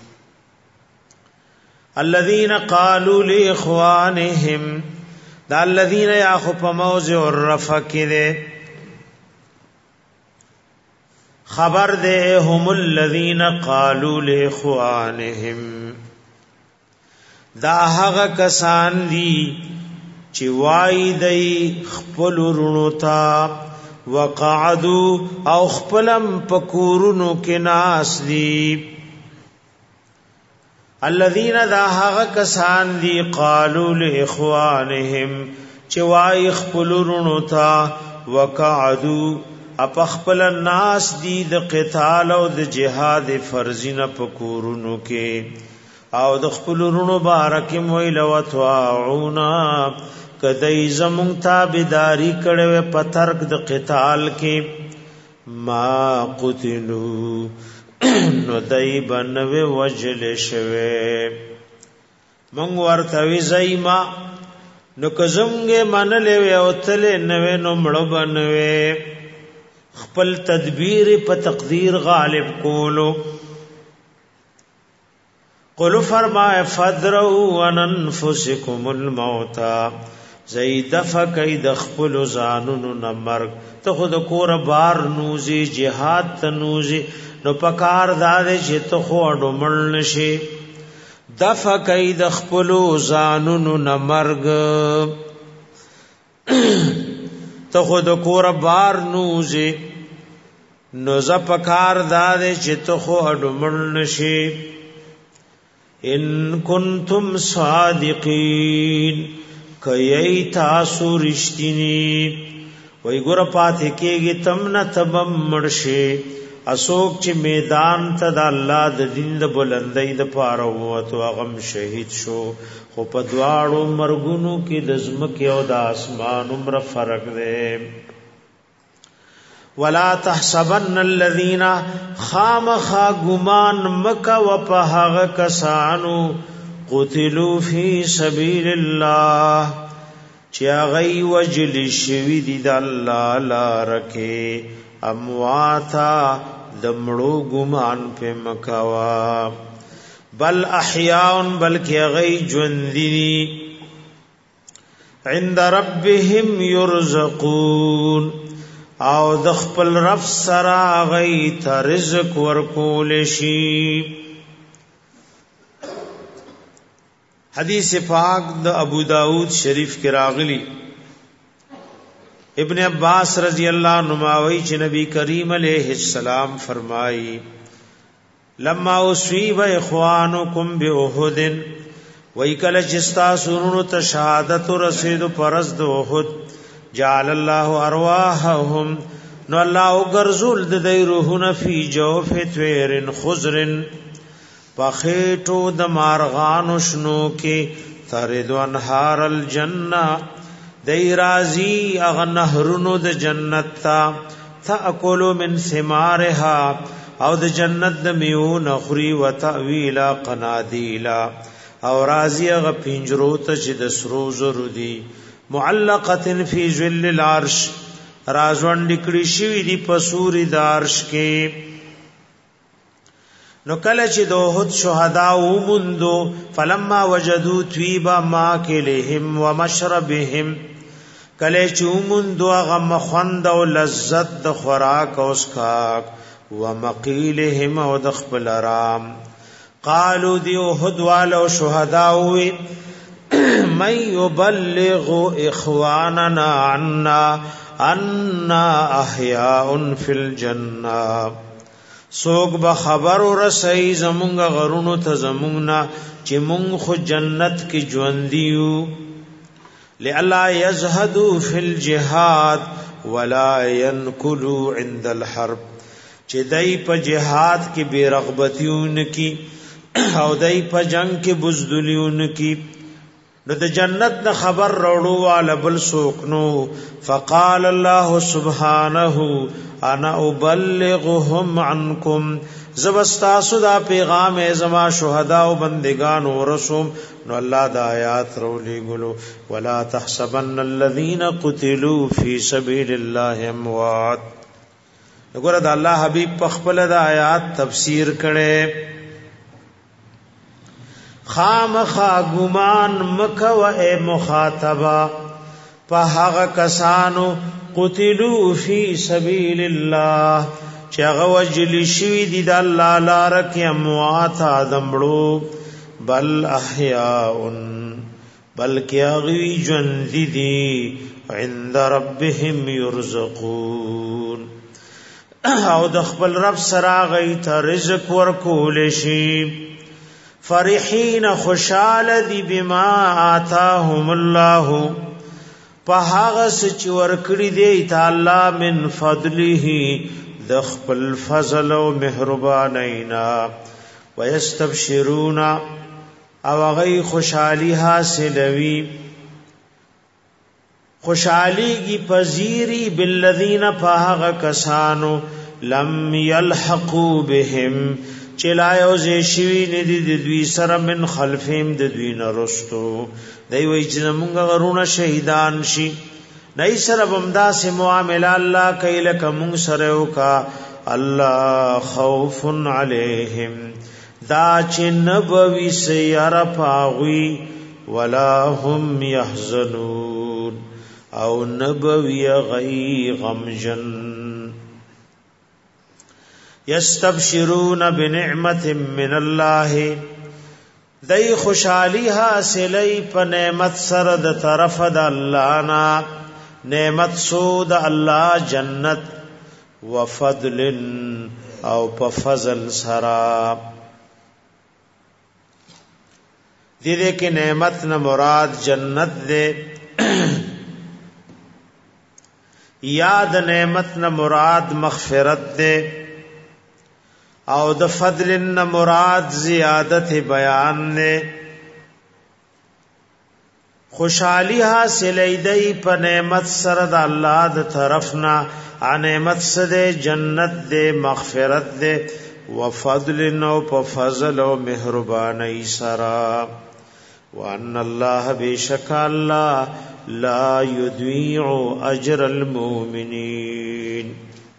الذين قالوا لاخوانهم دا الذين ياخذ موضع الرفع کده خبر دے هم الذين قالوا لاخوانهم دا هغه کسان دي چې وای دی خپل رونو تا وقعدوا او خپلم پکورونو کې ناس دي الذين دا هغه کسان دي قالوا لاخوانهم چې وای خپل رونو تا وقعدوا اپ خپل الناس دی د قتال او د جهاد فرضینه پکورونو کې او د خپل رونو بارکم ویل وتعونا کدی زمون تابعداری کړو په ترک د قتال کې ما قتلوا نو دای بنوي وجل شوه مونږ ورته وی زایما نو کزمګه منلې او تل نوې نو مړ بنوي خپل تدبیر په تقدیر غالب کولو قل فرمائے فدروا عن انفسکم الموت زید فکید خپل زانن نمرگ ته خود کور بار نوزی جهاد تنوزی نو پکار داده چې ته خو اډمل نشي دفکید خپل زانن نمرگ ته خود کور بار نوزی نو ز پکار داده چې ته خو اډمل نشي ان کنتم صادقین کای تاسو رښتینی وای ګور پاتې کېږي تم نه تبم مرشه اسوک چې میدان ته د الله د دین د بلندۍ د پاره وته غم شهید شو خو په دواړو مرګونو کې د زمکه او د اسمان عمر فرق دی ولا تحسبن الذين خامخا غمان مکه وپهغه کسانو قتلوا في سبيل الله چې غي وجل شوی دي د الله لارکه امواتا دمړو غمان په مکوا بل احیاء بلکې غي ژوندۍ عند ربهم يرزقون او د خپل رب سره غي ته رزق ورکول شي حدیث پاک د ابو داود شریف کې راغلی ابن عباس رضی اللہ عنہ وی چې نبی کریم علیہ السلام فرمائی لما اصیب اخوانکم باحد وی کله جستا سرونو ته شهادت رسید پرز د احد جعل الله ارواحهم نو الله وګرزول د دې روحونه فی جوف طیر خضر پخېټو د مارغانو شنو کې ترد انهار الجنه دای رازی اغه نهرونو د جنت تا تاکل من ثمارها او د جنت د میو نخری وتاویلا قنادیلا او رازی اغه پنجرو ته چې د سرو زرو دی معلقه فی ظل العرش رازوان نکړی شوی دی پسوری د عرش کې نو کله چې دوحد شهدا ومندو فلما وجدوا طيبا ماکلهم ومشربهم کله چې ومندو هغه مخوند او لذت د خوراک او اسکاک ومقیلهم او د خپل آرام قالوا دی اوحد والو شهدا وی من يبلغ اخواننا عنا احياء في الجنه سوک به خبر ورسای زمونږ غرونو ته زمونږه چې مونږ خو جنت کې ژوند دیو لالا یزهدوا فی الجهاد ولا ينکلوا عند الحرب چې چې دای په جهاد کې بے رغبتیون کی او دای په جنگ کې بزدلیون کی نو د جنت نه خبر راوړو والا بل سوکنو فقال الله سبحانه انا ابلغهم عنكم زبستاسو دا پیغام ازما شهدا او بندگان ورسوم نو الله دا آیات رولي ګلو ولا تحسبن الذين قتلوا في سبيل الله اموات وګوره دا الله حبيب په خپل دا آیات تفسیر کړي خامخا ګمان مکو اے مخاطبا په هغه کسانو قتلوا فی سبیل الله چې هغه وجلی شوی دي د الله لپاره کې اموات ادمړو بل احیاء بلکې هغه ژوند دي عند ربهم يرزقون او د خپل رب سره غي ته رزق ورکول شي فرحین خوشال دی بما آتاهم الله په هغه چې ورکړي دی تعالی من فضله د خپل فضل او مهربانینا ويستبشرون او غي خوشالي حاصلوي خوشالي کی پذیری بالذین فهغ کسانو لم يلحقوا بهم چلایو زیشوی ندی د دوی سره من خلفهم د دوی نرستو دی وی چې موږ غرونه شهیدان شي نئی سره بمدا سے معاملہ الله کایل کوم سره وکا الله خوف علیہم دا چې نبوی سیار پاغوی ولا هم يحزنون او نبوی غی غمجن یستبشرون بنعمت من الله دای خوشحالی حاصلی په نعمت سره د طرف د الله نا نعمت سود الله جنت وفضل او په فضل سره دې کې نعمت نه مراد جنت دې یاد نعمت نه مراد مغفرت دې او د فضل ان مراد زیادت بیان نے خوشحالی حاصل ایدئی په نعمت سره د الله د طرفنا نعمت سره جنت دے مغفرت دے وفضل نو په فضل او مهربانی سره وان الله بیشک الله لا یضيع اجر المؤمنین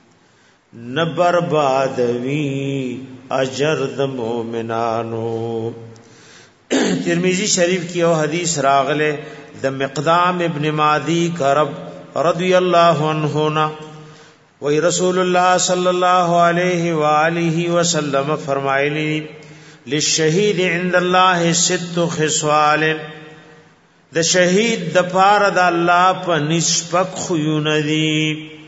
نبربادوی اجر د مومنانو ترمذی شریف کی او حدیث راغله د مقدام ابن معدی کرب رضی اللہ عنہ نا وی رسول اللہ صلی اللہ علیہ وآلہ وسلم فرمائلی للشہید عند اللہ ست خصال د شہید د پار د اللہ په نسبت خیون دی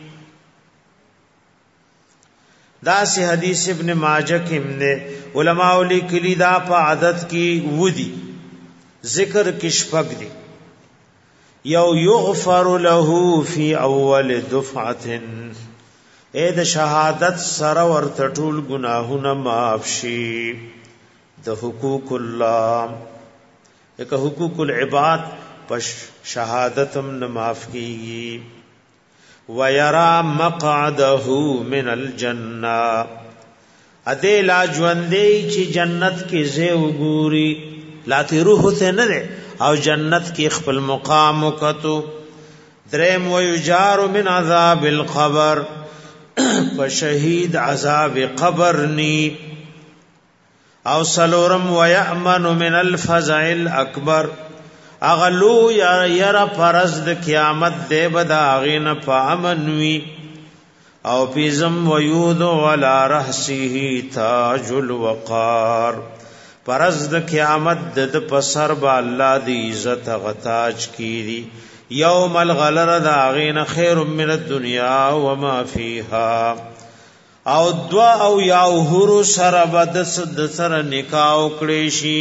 دا سی حدیث ابن ماجہ کم نے علماء لیکلی دا پا عدد کی ودی ذکر کشپک دی یو یغفر له فی اول دفعت اے د شہادت سر ورت ټول گناہونه معاف شي د حقوق الله یک حقوق العباد پس شہادتم نہ معاف کیږي وَيَرَى مَقْعَدَهُ مِنَ الْجَنَّةِ اده لا ژوندې چې جنت کې زه وګوري لا تی روح ته نه ده او جنت کې خپل مقام وکتو درم ويجار من عذاب القبر فشهید عذاب قبر نی او سلورم ويأمن من الفزع الأكبر اغلو یرا پرز د قیامت دے بدا غین پامنوی او پیزم ویود ولا رحسه تاج الوقار پرز د قیامت د پسر با الله دی عزت غتاج کیری یوم الغلر دا غین خیر من الدنیا وما فیها او دوا او یاهر سر بد سر نکاح کړي شي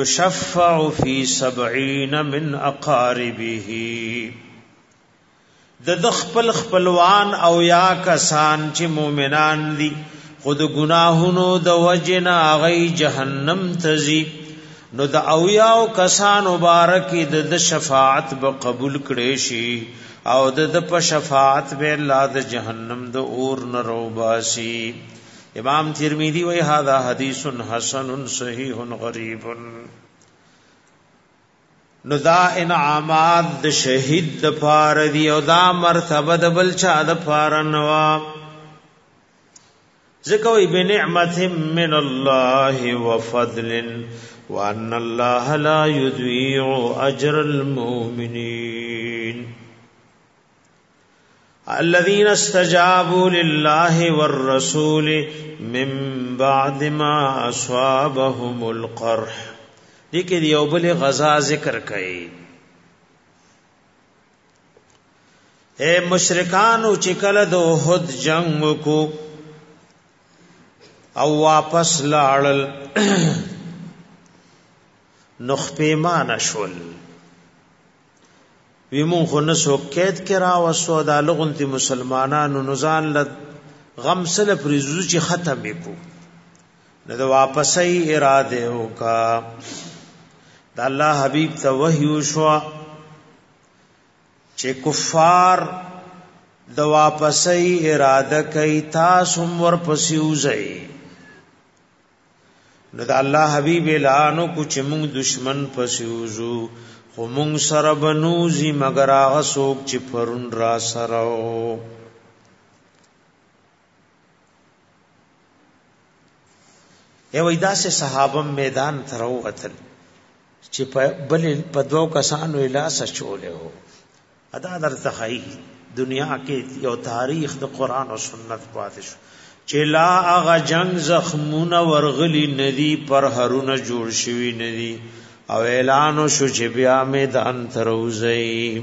ويشفع في 70 من اقاربه د خپل خپلوان او یا کسان چې مؤمنان دي خود گناهونو د وجنا غي جهنم تزي نو د اویاو کسان مبارک د شفاعت به قبول کړي شي او د په شفاعت به الله د جهنم د اور نه روباسي. امام ترمذی وی هذا حدیث حسن صحیح غریب. نو دا انعامات د شهید د پاره دی او دا مرتبه د بل چا د پاره نوا ذکوی بنعمت من الله وفضل وان الله لا يضيع اجر المؤمنين الذين استجابوا لله والرسول من بعد ما اصابهم القرح. دیکھیں یو بل غزا ذکر کئی اے مشرکانو چکل دو احد جنگ کو او واپس لاړل نخ پیمان شول ویمون خو نسو کېد کرا وسو دا لغنتی مسلمانانو نزان لد غم سل پریزو چی ختم کو نو واپسی اراده وکا دا الله حبیب ته وحی شو چې کفار د واپسی اراده کوي تاسو ور پسیوځي نو دا الله حبیب اعلانو کو چې موږ دشمن پسیوځو خو موږ سره بنوزي مگر هغه څوک چې پرون را سره وي دا سه صحابه میدان ترو وتل چې بل په دوو کسانو الاس چولې هو ادا در تخی دنیا کې یو تاریخ د قران او سنت پاتې شو چې لا هغه جنگ زخمونه ورغلی ندی پر هرونه جوړ شوی ندی او اعلان شو چې بیا میدان تروزی.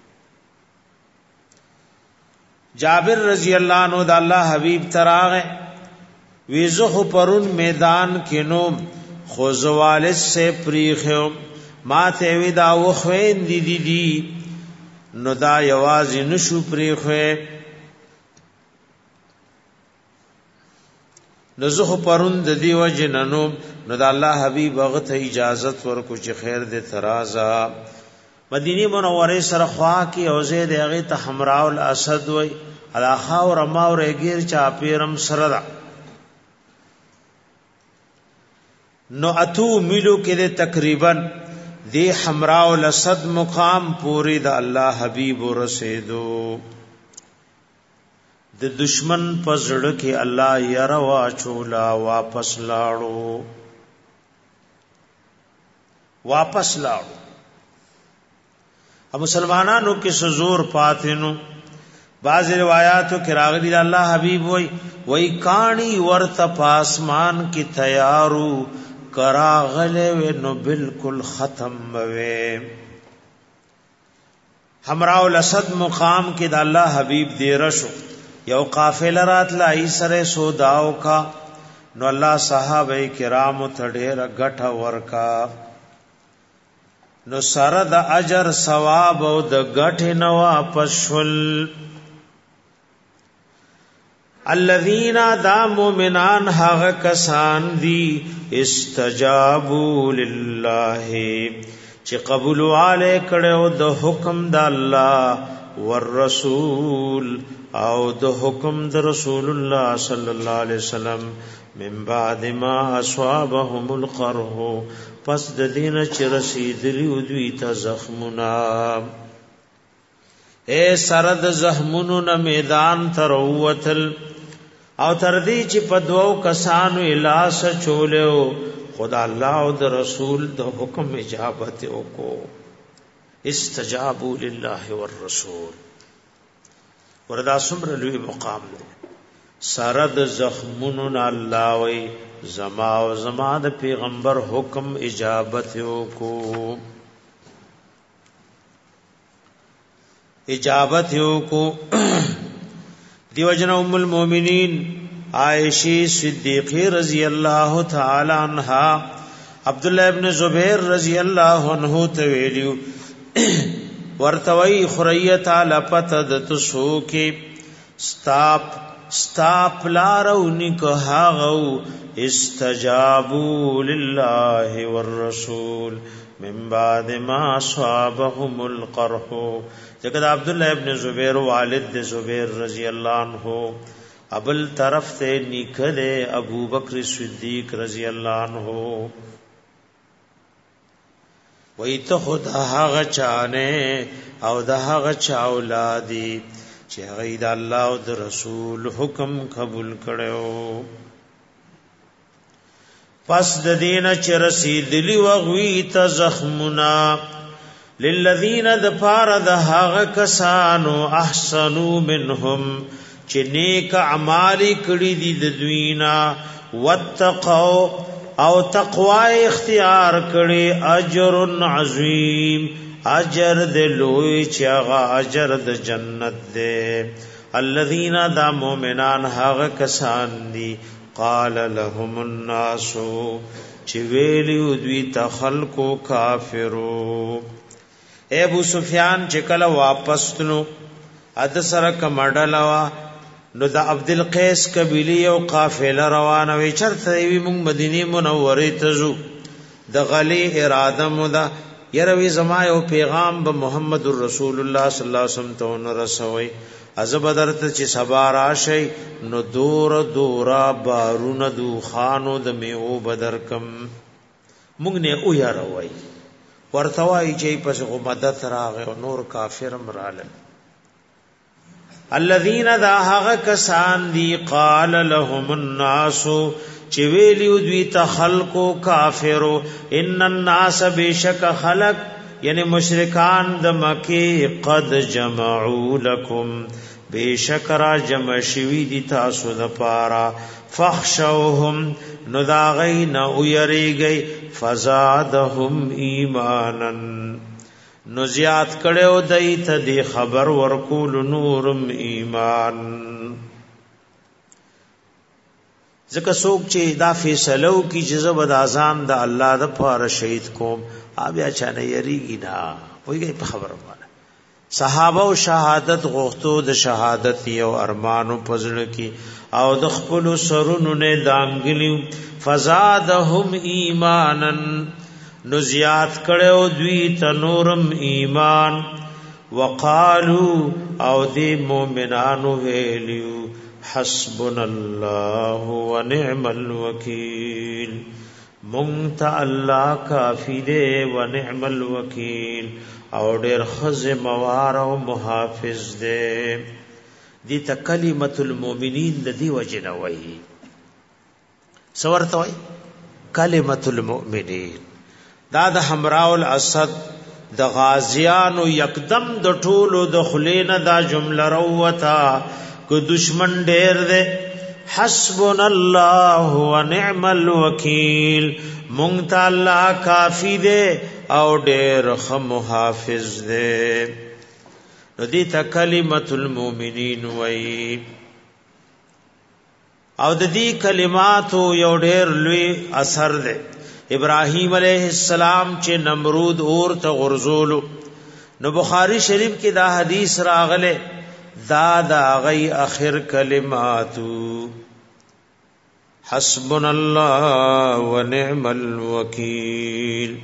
جابر رضی الله عنه د الله حبیب تراغه ویزو پرون میدان کې نو خوزوالد سے پریخو ما ته وی دا وخوین دی نو دا یوازې نشو پریخو نو زه پرون د دی وجننو نو دا الله حبیب هغه ته اجازه ورکو چې خیر دې ترازا مدینه منوره سره خوا کې او زید هغه ته حمراء الاسد وای الاخا او رما او رګیر چا پیرم سره دا نو اتو میلو کې تقریبا دی حمراء الاسد مقام پوری د الله حبیب رسیدو د دشمن پزړه کې الله يروا چولا واپس لاړو اب مسلمانانو کې سزور پاتینو بعض روایاتو کې راغلي الله حبیب وای کانی ورت پاسمان کې تیارو کراغله نو بالکل ختم وے. حمراء الاسد مقام کې د الله حبیب دی رشو یو قافله رات لای سره سوداو کا نو الله صحابه کرام ته ډېر غټه ورکا نو سره د اجر ثواب او د غټه نو واپسول. الذين دا مومنان هغه کسان دي استجابوا لله چې قبول علی کړو د حکم د الله والرسول او د حکم د رسول الله صلی الله علیه وسلم من بعد ما اصابهم القرح پس د دین چې رسیدلی او دوی ته زخمونه اے سرد زخمونو نه میدان تروتل او تر دې چې په دوو کسانو الاس چولیو خدا الله او د رسول د حکم اجابت وکړو. استجابوا لله والرسول وردا سمر لوی مقام دی سرد زخمونو الله وی زما او زما د پیغمبر حکم اجابت وکړو دیو جن ام المؤمنین عائشہ صدیقہ رضی اللہ تعالی عنہا عبداللہ ابن زبیر رضی اللہ عنہ ته ویلو ورتوی خریت لپت د تسو کې ستاپ لارونی که هاغو استجابوا لله والرسول من بعد ما اصابهم القرح. ذکر عبد الله ابن زبیر والد د زبیر رضی الله عنه ابل طرف ته نکله ابو بکر صدیق رضی الله عنه وی ته خدا هغه چانه او د هغه چا اولادی چې غید الله او د رسول حکم قبول کړو. پس د دین چې رسیدلی وغوی ته زخمنا للذین د پار د هغه کسانو احسنوا منهم چې نیک اعمال کړي دي د دوینا واتقوا او تقوا اختیار کړي اجر عظیم اجر د لوی چې هغه اجر د جنت ده. الذین دا مؤمنان هغه کسان دي قال لهم الناس چې ویلیو دوی ته خلقو کافرو. ابو سفیان چې کله واپس تلو اد سره کمړلوا نو د عبد القیس قبیله او قافله روانه وي چرته وی موږ مدینه منوره ته ځو د غلی اراده مو دا يروي زما یو پیغام به محمد رسول الله صلی الله علیه وسلم ته رسوي از بدرت چې سبا راشي نو دورا بارون دو خانو د میو بدر کم موږ نه او یاروي ورتوای چې پس غو مدد راغ نور کافر مرال. الذين ذا هغه کسان دی قال لهم الناس چې ویلیو دوی ته خلقو کافرو ان الناس بشک خلق یعنی مشرکان د مکی قد جمعوا لكم بیشک را جمع شوی دی تاسو د پارا فخشوهم نو دا غی نو یریږي فزادهم ایمانا نو زیات کړو دای ته دی خبر ورکول نورم ایمان. ځکه څوک چې دا فیصلو کی جزب د اذان د الله د پاره شهید کوم بیا چانه یریږي نه وایي په خبره باندې صحابه او شهادت غوښتو د شهادت یو ارمانو پزړه کی او د خپل سرونو نه دانګلیو فزادهم ایمانا نو زیات کړو دوی ته نورم ایمان. وقالو او دی مومنانو ویلیو حسبنا الله ونعم الوکیل مونږ ته الله کافی دی ونعم الوکیل او ډېر خزم موار او محافظ دی. دی ته کلمۃ المؤمنین د دی وجنه وایي سورته وایي کلمۃ المؤمنین دا د حمراء الاسد د غازیانو یکدم د ټولو د خلینه دا جمله روتا کو دشمن ډېر دی حسبنا الله ونعم الوکیل مونږ ته الله کافی دی او ډېر خ محافظ دی. نو دې ته کلمۃ المؤمنین وایي او د دې کلماتو یو ډېر لوی اثر دی. ابراهیم علیہ السلام چې نمرود اور ته غرزولو نو بخاری شریف کې دا حدیث راغله دا غي اخر کلماتو حسبنا الله ونعم الوکیل.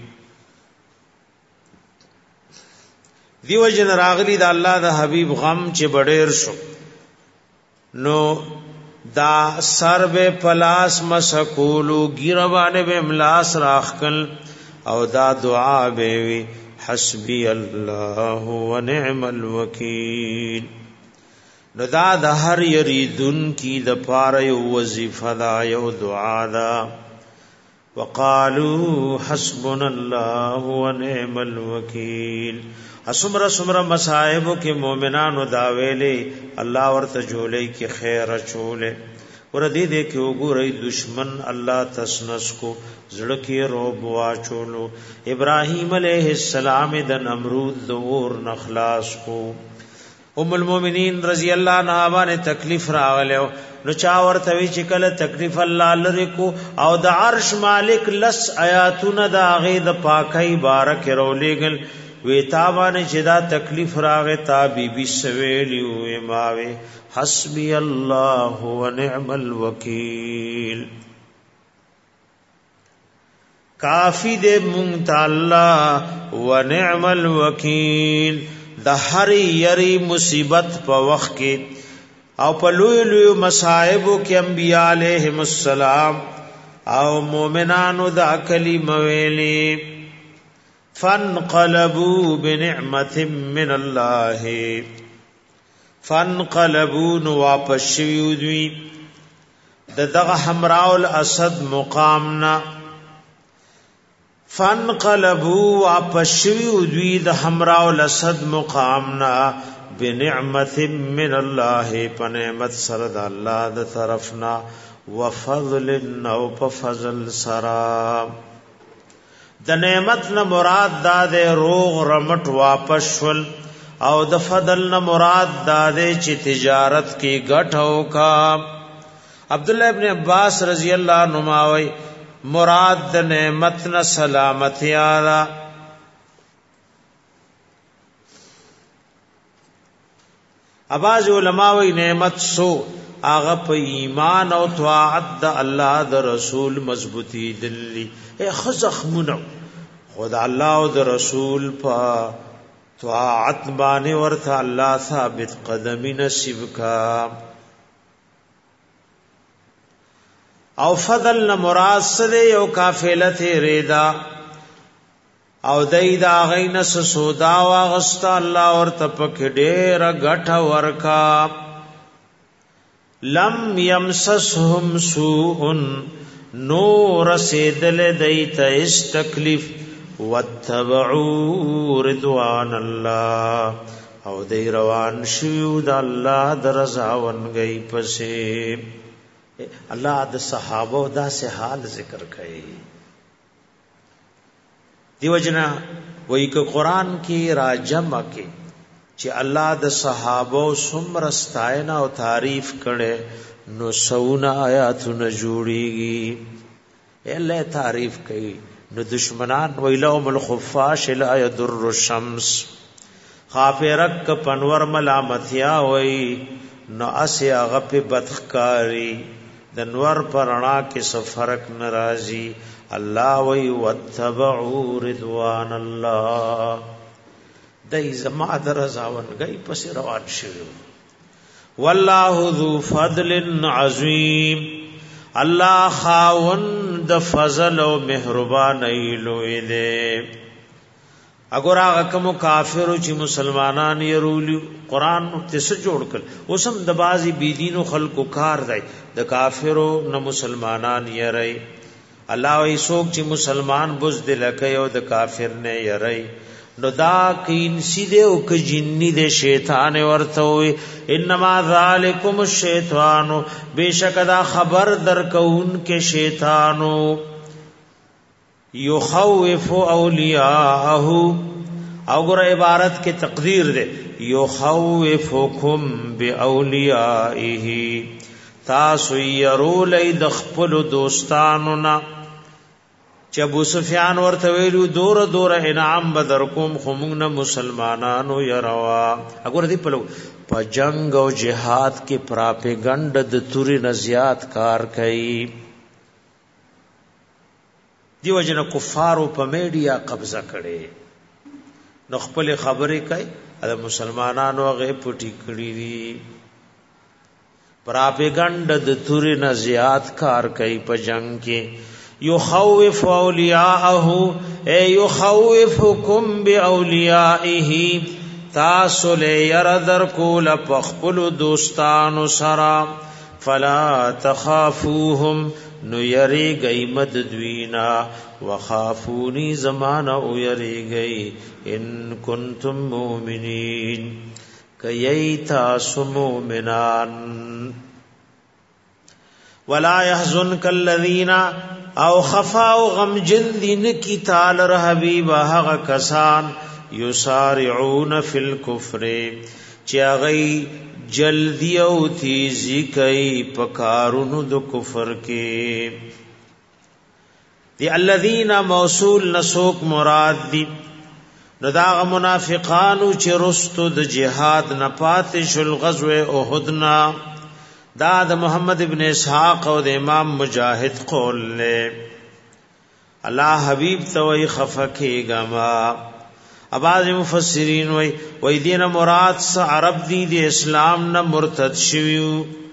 دیو جن راغلی دا الله د حبیب غم چې بډیر شو نو دا سر به پلاس مسکولو گیروانه به املاس راخکل او دا دعا به وی حسبی الله ونعم الوکیل. نو دا د هر یریدن کی د پاره یو وظیفه دا یو دعا دا. وقالو حسبنا الله ونعم الوکیل. اسمره مصائب کې مؤمنانو دا ویلې الله ورته جوړې کې خیر چولې ور دې کې وګورئ دشمن الله تسنس کو زړه کې روب واچولو. ابراهیم علیہ السلام د نمرود دور نخلاص کو. ام المؤمنین رضی الله عنها باندې تکلیف راغلو نو چا ورته وی چې کله تکلیف الله لری کو او د عرش مالک لس آیاتونه د هغه د پاکۍ بارک رولېګل وی تابانه چې دا تکلیف راغې تا بی سویلی وی ماوي حسبی الله ونعم الوکیل کافی دې مونږ ته الله ونعم الوکیل د هر یری مصیبت په وخت کې او په لوی لوی مصائب کې انبیاء علیهم السلام او مومنانو دا کلمه ویلي فانقلبوا بنعمت من الله فانقلبوا واپس شوی دوی دغه حمراء الاسد مقامنا فانقلبوا واپس شوی دوی د حمراء الاسد مقامنا بنعمت من الله پنعمت سره د الله د طرفنا وفضل او په فضل سرا د نعمت نه مراد د روغ رمټ واپس شول او د فضل نه مراد د چې تجارت کې ګټو کا عبد الله ابن عباس رضی الله عنهما وی مراد د نعمت نه سلامتی اعلی اباظ علماء وی نعمت سو آغا پا ایمان او طاعت دا اللہ دا رسول مضبوطی دلی اے خزخمونو خود اللہ او دا رسول پا طاعت بانے ورطا اللہ ثابت قدمی نصیب کا او فضل نمراد صدے او کافلت ریدا او دای دا غینس سودا واغستا اللہ ورطا پک دیر گھٹ ورکا لم یمسسهم سوء نور سیدل دیت اس تکلیف واتبعوا رضوان الله او دی روان شیو د الله درزاون گئی پسې الله د صحابه دا سه حال ذکر کړي دیو جنا وای ک قران کې راجمه کې چې الله د صحابه سمر استاینا او تعریف کړي نو سونا آیاتونه جوړيږي الله تعریف کوي نو دشمنان ویلهم الخفاش لا يضر الشمس خافرک پنور ملامتیا وای نو اسیا غپ بدخکاری د نور پرانا کې سفرک ناراضي الله وی وتبعوا رضوان الله دای زما درزاون گئی پس روان شوی والله ذو فضل عظیم الله خاون د فضل او مهرباني لوی دی اگر هغه کوم کافر چې مسلمانان یې رولي قران ته څه جوړ کړ اوسم د بازي بيدینو خلقو کار دی د کافرو نه مسلمانان یې رہی الله وی څوک چې مسلمان بزدل کوي او د کافر نه یې رہی نو دا کین سیده او ک جننی دے شیطان ورته وي انما ذالکم الشیطان بیشک دا خبر درکون کې شیطانو یخوف اولیاءه او ګره عبارت کې تقدیر دے یخوفکم باولیائه تاسو يرولې د خپل دوستانو نا چې ابو سفیان ورته ویلو دور انعام بدر کوم خمون مسلمانانو يروا وګوره دی په جنگ او جهاد کې پراپګند د توري نزيات کار کوي دیو جن کفارو په میډیا قبضه کړي نو خپل خبرې کوي د مسلمانانو غي پټي کړی دي پراپګند د توري نزيات کار کوي په جنگ کې یخوف اولیاءه ای یخوفکم باولیائه تاسو له يردر کول پخپل دوستانو سرا فلا تخافوهم نو یری گئی مد دوینا وخافونی زمانہ او یری گئی ان کنتم مؤمنین کئی تاسو مؤمنان ولا يحزنك الذين او خفا او غم جندین کی تعال حبیب هغه کسان یسارعون فی الکفر چاغی جلدی او تیزی کئی پکارونو د کفر کې دی الذین موصول نسوک مراد دی نو دا منافقانو چې رستو د جهاد نه پاتې شول غزوه احد نا دا د محمد ابن اسحاق او د امام مجاهد قول له الله حبیب توي خفکه گما اباظ مفسرین وای دین مراد س عرب دی د اسلام نه مرتد شویو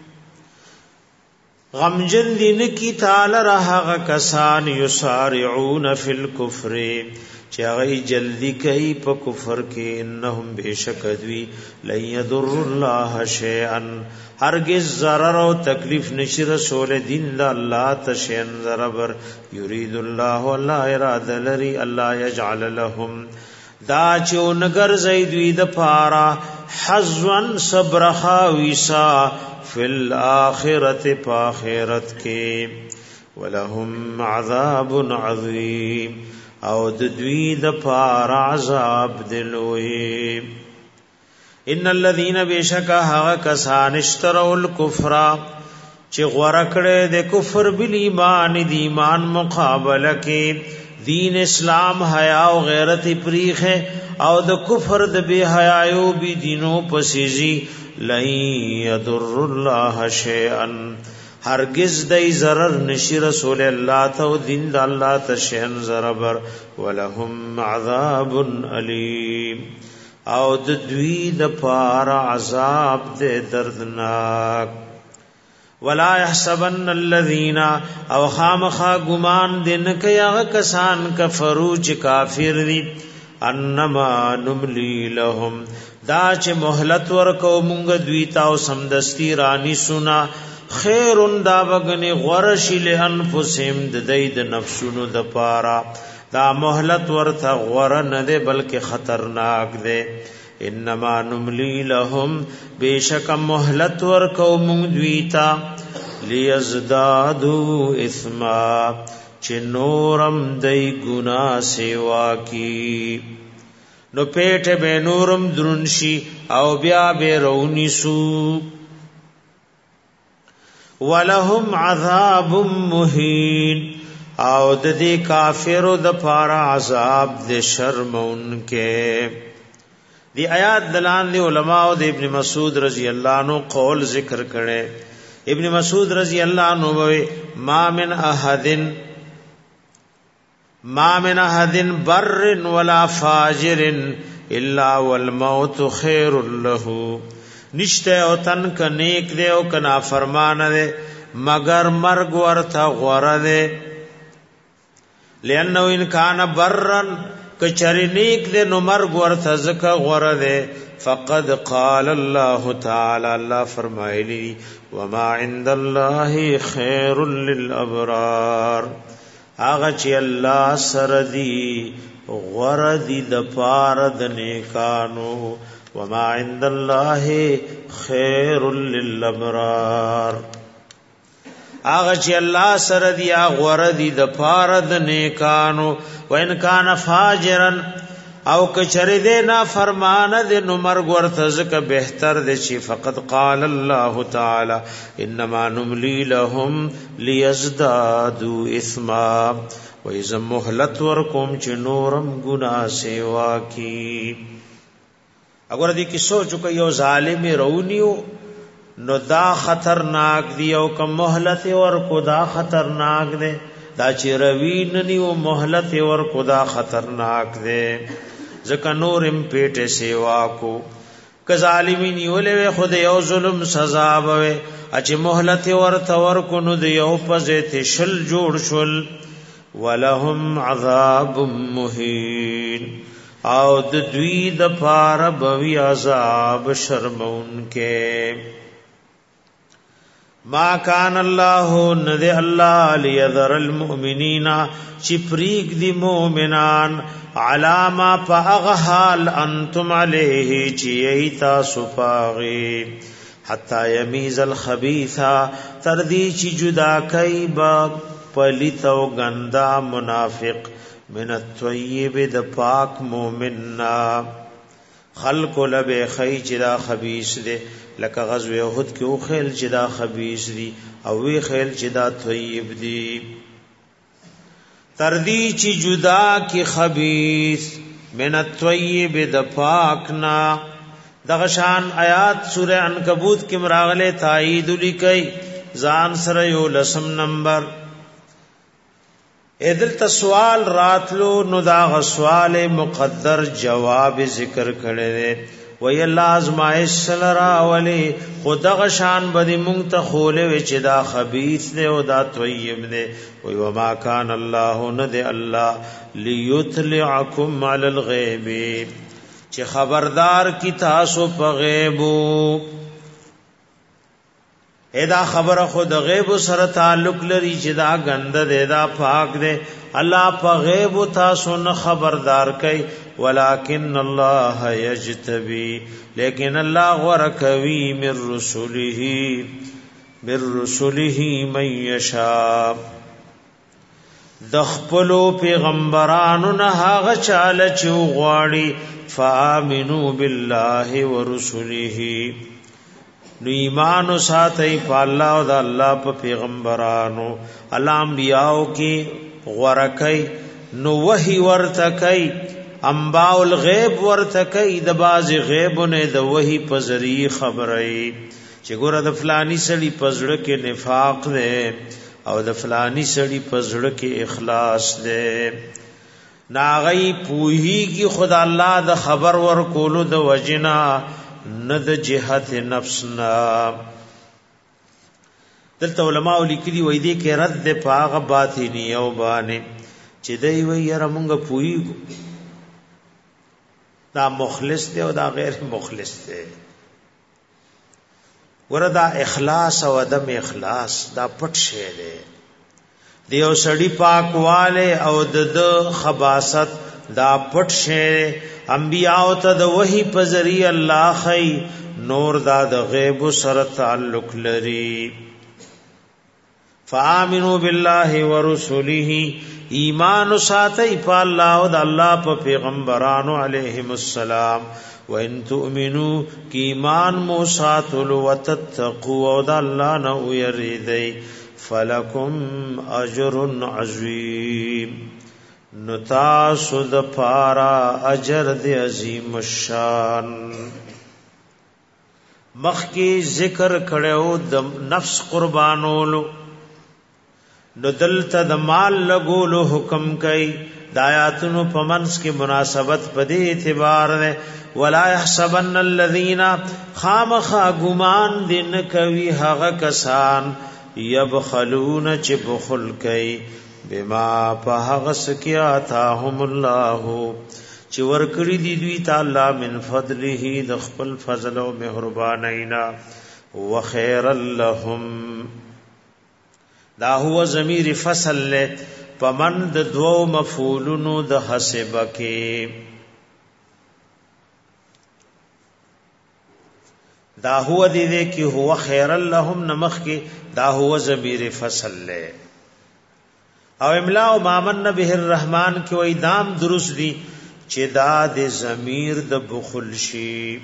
غمجن دین کی تعالی راه کسان یسارعون فی الکفر چاغی جلدی کئی په کفر کې انهم بشکدوی لن یضر الله شیئا هرگز ضرر او تکلیف نشي رسول دین د الله تشین ضرر یرید الله ولا اراده لري الله یجعل لهم دا چو نگر زیدوی د پارا حزن صبرخا ویسا فی الاخرت پاخرت کې ولهم عذاب عظیم او د دوی د پار عذاب دلوي ان الذين بشکا کسان اشتروا الكفر چې غوړه کړي د کفر بل ایمان دی ایمان مقابله کې دین اسلام حیا او غیرت پریخه او د کفر د بے حیايو بي دینو پسیزي لئ يضر الله شيئا هرگز دای ضرر نشی رسول الله ته دین د الله ته شین ضرر ولهم عذاب الیم او د دوی د پار عذاب د دردناک ولا يحسبن الذين او خامخا ګمان دین کیا کسان کفرو چې کافر دي انما نملی لهم دا چې مهلت ورکو مونږ دوی تا او سمدستی رانی سنا خیرن دا بغنی غرشی له انفسهم د دید نفسونو د پارا دا مهلت ورته غور نه ده بلکې خطرناک ده انما نملی لهم بیشک مهلت ورکو مونږ دویتا لیزدادو اثما چې نورم دای ګنا سیوا کی نو پیټ به نورم درنشي او بیا به رونی سو ولهم عذاب مهین او د دې کافرو د پارا عذاب د شرمون کې دی آیات دلان دی علماء او د ابن مسعود رضی الله عنه قول ذکر کړي ابن مسعود رضی الله عنه ما من احد بر ولا فاجر الا والموت خير له نشته او تن ک نیک دی او کنا فرمان دی مگر مرگ ورته غوړه دی لانه ان کان برن کچری نیک دی نو مرگ ورته زکه غوړه دی فقد قال الله تعالی الله فرمایلی وما عند الله خير للابرار هغه چې الله سره دی غوړه دی د پار د نیکانو وما عند الله خير للابرار اغه چې الله سره دی غوړه دی د پاره د نیکانو وان کان فاجرن او کچره دې نا فرمانه دې نو مرګ ورته زکه بهتر دې چې فقط قال الله تعالی انما نملی لهم ليزدادوا اثما واذا مهلت ورکم چې نورم ګنا سیوا کی اگر دې کې سوچ کو یو ظالم رونیو نو دا خطرناک دی او کوم مهلت ور کو دا خطرناک دی دا چې روین نیو مهلت ور کو دا خطرناک دی ځکه نورم پیټه سیوا کو ک ظالمین یولې خود یو ظلم سزا به اچ مهلت ور تور کو نو دی یو پزه ته شل جوړ شل ولهم عذاب مهین او د دوی د پار بوی عذاب شرمون کې ما کان الله ند الله لیذر المؤمنین چپریک دی مومنان علاما فاغحال انتم علیه چی ایتا سپاغی حتی یمیز الخبیث تردی چی جدا کئی با پلیت و گندا منافق من الطیب د پاک مومننا خلق لبه خی جدا خبیث دے لکه غزوه احد کې او خیل جدا خبیث دی او وی خیل جدا طیب دی تردی چی جدا کی خبیث من الطیب د پاکنا. دغشان آیات سورہ عنکبوت کې مراغله تایید لیکي ځان سره یو لسم نمبر. ادل تسوال راتلو نو دا غسوال مقدر جواب ذکر کړي وی الله ازمائش سلرا ولی خود غشان بدی مونږ ته خوله وچ دا خبيث نه او دا طیب نه. وی وما کان الله ند الله ليطلعکم علی الغیب چې خبردار کی تاسو په غیبو. ادا خبر خود غیب سره تعلق لري چې دا غند دی دا پاک دی. الله په غیب تاسو نه خبردار کوي ولکن الله یجتبی لیکن الله ورکوي من رسوله من یشاء. د خپلو پیغمبرانو نه هغه چاله چې غواړي فآمنوا بالله ورسوله نو ایمان ساتي په الله او د الله په پیغمبرانو. الله انبیاءو کې غورکای نو وحی ورتکای انباء الغیب ورتکای د باز غیب نه د وحی په ذریعہ خبرای چې ګوره د فلانی سړي پزړه کې نفاق ده او د فلانی سړي پزړه کې اخلاص ده. ناغی پوهیږي خدا الله د خبر ور کولو د وجنا ند جهت نفسنا. دلته علماء لیکلي وای دي کې رد پاغه باطنی او باندې چې دی وی یره مونږ پوهیږو دا مخلص دی او دا غیر مخلص دی. وردا اخلاص او عدم اخلاص دا پټ شی دی. دیو سړی پاکواله او د خباست دا پټ شی. انبیاء ته د وحی په ذریعہ الله خی نور دا د غیب سره تعلق لري. فآمنوا بالله ورسوله ایمان ساتي په الله او د الله په پیغمبرانو علیهم السلام. وان تؤمنوا کی ایمان مو ساتلو وتتقوا او د الله نه ويریدای فلکم اجر عظیم نتاسو د پارا اجر دی عظیم الشان. مخکی ذکر کړو د نفس قربانولو نو دلته د مال لګولو حکم کوي. د آیاتونو په منځ کې مناسبت په دې اعتبار نه ولا يحسبن الذين خامخا ګمان دین کوي هغه کسان يبخلون چې بخل کوي بما په هغه سکیا تاهم الله چې ورکړي دي دوی تعالی من فضله د خپل فضل او مهربانینا وخير لهم. دا هو ضمیر فصل له پمن د دو مفعولونو د حسب کې. دا هو دې کې هو خير لهم نمخ کې دا هو ضمیر فصل له او املا او مامن به الرحمن کې وې دام درست دي چې دا د ضمیر د بخل شي.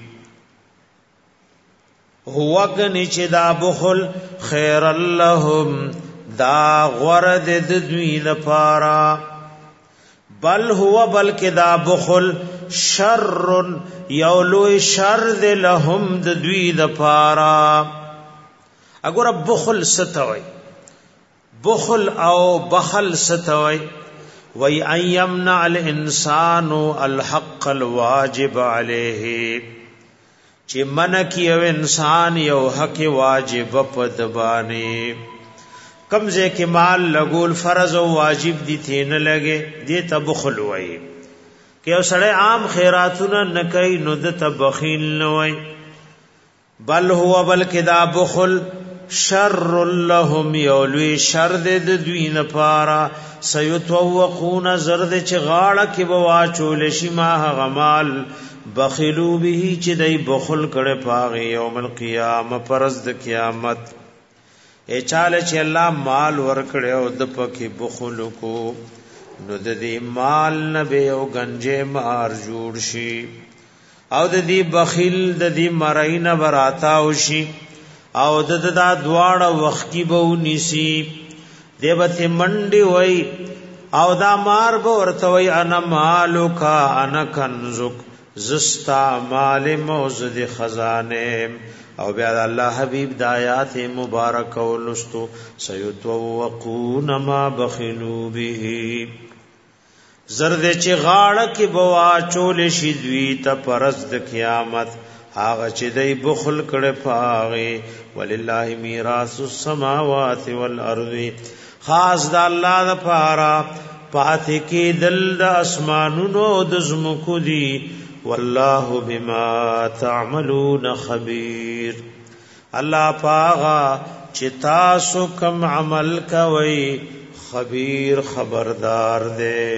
هو کني چې دا بخل خیر لهم دا غرد د دوی لپاره بل هو بلکې دا بخل شر یولو شر د لهم د دوی لپاره. اگر بخل ستوي بخل او بخل ستوي وی ان یمنع الانسان الحق الواجب علیه چې منکی او انسان یو حق واجب پدبانی. کمزه کې مال لګول فرض او واجب دي تین لګي دې ته بخل وای. کې او سړی عام خیراتونه نه کوي نو د تبخیل نه وای. بل هو بلکې دا بخل شر لهم یولوی شر د دوی نه پارا سیتوقون زرد چې غاړه کې بوا چول شي ما غمال بخلوا به چې دای بخل کړه پاغه یوم القیامه پرز د قیامت. ای چاله چې الله مال ورکړي او د پکې بخل کو نو د دې مال نه به او گنجه مار جوړ شي او د دې بخیل د دې مرینه براتا او شي او د دا دواړه وخت کې به ونیسی دیوته منډي وای او دا مار به ورته وی انا مالک انا کنزک زستا مال موزد خزانه او بیا الله حبیب د آیات مبارک ولستو سیتوقون ما بخلوا به زرد چې غاړه کې بوا چول شي دوی ته پرز د قیامت هغه چې دای بخل کړي پاغه ولله میراث السماوات والارض خاص د الله لپاره پاتې کې دل د اسمانونو د زمکو دی والله بما تعملون خبير الله پاغا چې تاسو کوم عمل کوي خبير خبردار دے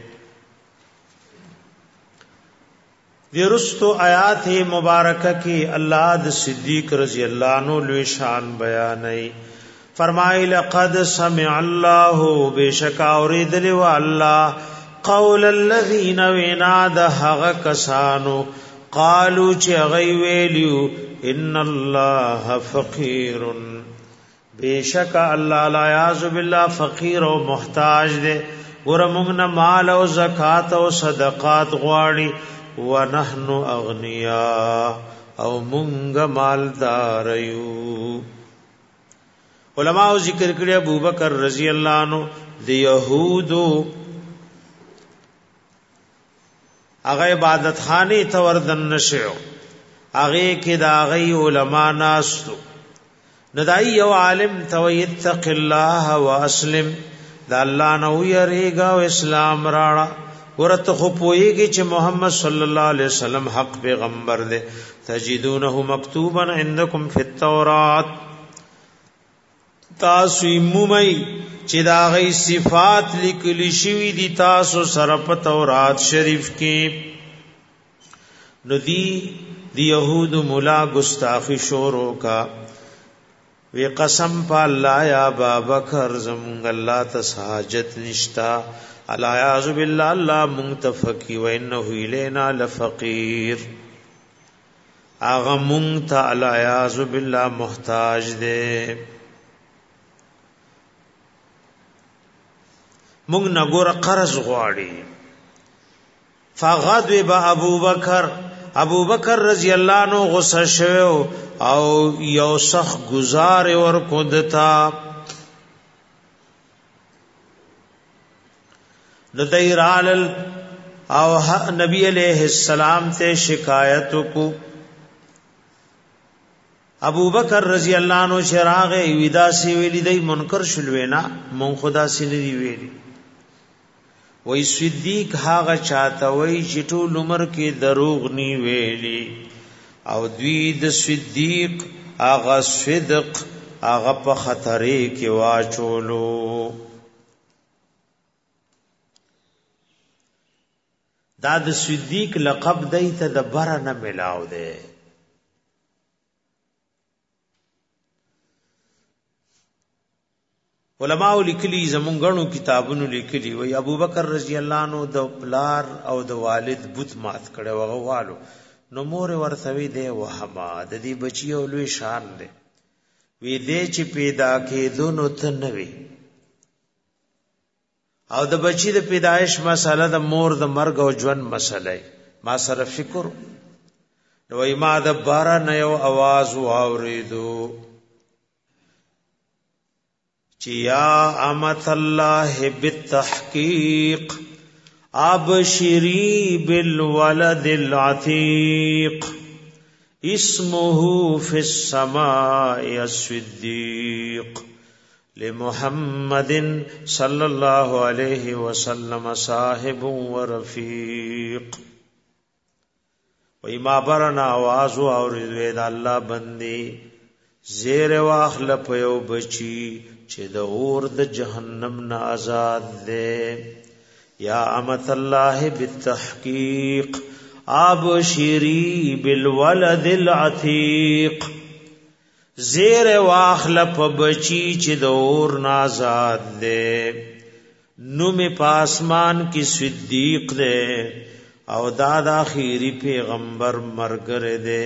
درستو آیات مبارکہ کی اللہ د صدیق رضی اللہ عنہ لوی شان بیانئی فرمائی لقد سمع اللہ بیشک اوریدلی و اللہ قول الذین ویناد حق کسانو قالو چی غی ویلیو ان اللہ فقیر بیشک اللہ لا یعذ باللہ فقیر و محتاج دے ورمونگ مال و زکاة و صدقات غواړي ونحن اغنیاء او مونږ مالدار یو علماء ذکر کړي ابو بکر رضی اللہ عنہ د یهودو هغه عبادت خانه ته وردن نشو هغه کې دا غي علما ناستو ندای یو عالم تو یتق الله واسلم دا الله نو یریګا او اسلام راړه ورته خو پويږي چې محمد صلی الله علیه وسلم حق پیغمبر دی تجدونه مکتوبا عندکم فی التوراۃ تاسو مومي چې دا غي صفات لیکل شوی دي تاسو سره په تورات شریف کې ندی دی یهود مولا گستاخی شورو کا وی قسم پا اللہ یا بابکر زمونگ اللہ تساجت نشتا اللہ یعذ باللہ اللہ منتفقی و انہو الینا لفقیر آغا منگتا اللہ یعذ باللہ محتاج دے منگ نگور قرض غواړي فغضب ابو بکر رضی اللہ عنہ غصه شوه او یو سخ گزار ور کودتا ندیرال او نبی علیہ السلام ته شکایت کو ابو بکر رضی اللہ عنہ چراغ ودا سی ویلی دی منکر شلوینا مون خدا سی ندی ویلی وی صدیق هاغه چاته وی چې ټول عمر کې دروغ نی ویلی او دوی د صدیق هغه صدق هغه په خطرې کې واچولو دا د صدیق لقب دی ته د بره نه ملاو دی علماء لیکلی زمونږونو کتابونو لیکلی وی ابو بکر رضی اللہ عنہ د پلار او د والد بت مات کړي وغه والو نو مور ورثوی دی وهما د دې بچی او لوی شان دی وی دې چې پیدا کېدو نو ته نوي او د بچی د پیدایش مسله د مور د مرګ او ژوند مسله ما سره فکر نو ما د بارا نه یو आवाज واوریدو یا امت الله بالتحقیق ابشری بالولد العتیق اسمه فی السماء الصدیق لمحمد صلی الله علیه وسلم صاحب و رفیق و ما برنا आवाज اوریدو د الله بندي زیر واخل پیو بچی چې د اور د جهنم نه آزاد دے یا امت الله بالتحقیق ابشری بالولد العتیق زیر واخل په بچی چې د اور نه آزاد دے نو می پاسمان کی صدیق دے او داد اخیری پیغمبر مرګر دے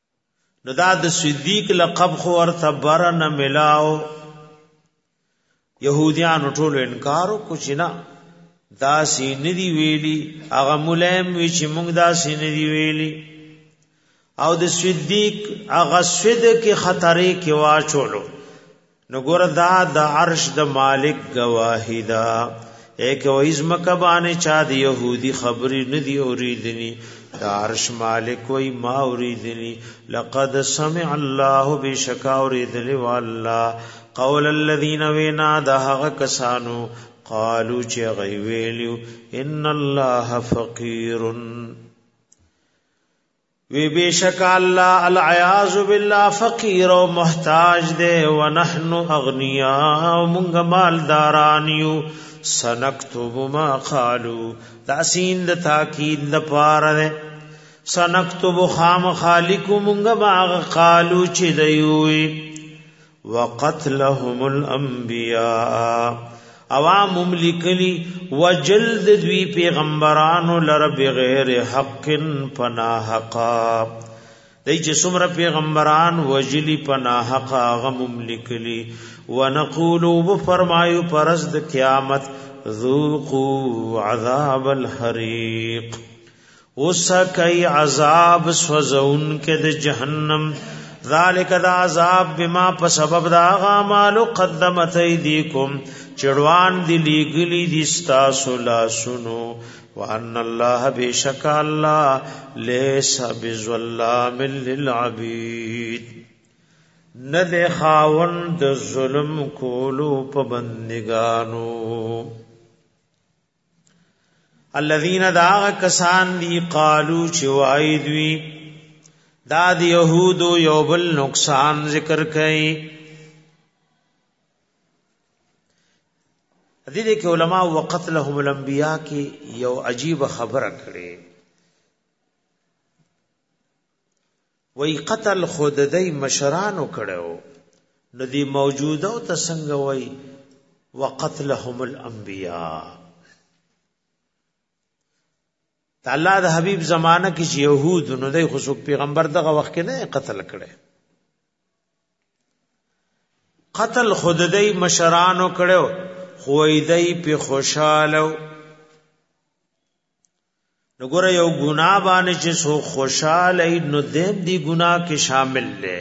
نو دا د صدیق لقب خو ورته برن ملاو يهوديان ټول انکار کو چې نه دا سین دی ویلی هغه مولم وی چې موږ دا سین دی ویلی او د صدیق هغه صدق خطرې کې واچولو نو ګور دا د عرش د مالک گواهی دا ایک وایز مکبانه چا د يهودي خبرې ندی اوریدنی دا عرش مالک وای ما اوریدنی لقد سمع الله بشکا اوریدلی والله قول الذين وینا دهغه کسانو قالو چې غي ویلو ان الله فقير وی بشک الله العیاذ بالله فقیر او محتاج دے ونحن اغنیاء مونږ مالداران یو سنكتب ما قالوا تاسین د تاکید د پاره سنكتب خام خالق مونږ ما قالو چې دیوي وقتلهم الانبیاء عوام مملکلی وجلد دوی پیغمبرانو لر بغیر حق پناحقا دی چې څومره پیغمبران وجلی پناحقا غم مملکلی ونقولو بفرمایو پرز د قیامت ذوقوا عذاب الحریق وسکی عذاب سوزون کې د جهنم ذالک دا عذاب بما په سبب دا اعمال قدمت ایدیکم چړوان دی لیگلی دی ستاسو لا سنو وان الله بشک الله لیس بظلام للعبید ند خاوند ظلم کولو په بندگانو الذين داغ کسان دی قالو چوایدوی دا د یهودو یو بل نقصان ذکر کړي دې کې علما وقتلهم الانبیاء کې یو عجیب خبره کړي وای قتل خود دای مشرانو کړو نو دی موجوده او تسنګ وای وقتلهم الانبیاء الله د حبیب زمانہ کې چې يهود نو دای خو پیغمبر دغه وخت کې نه قتل کړي قتل خود دای مشرانو کړو خویدای په خوشاله نګوره یو ګناه باندې چې سو خوشاله نو دیم دی ګناه کې شامل لې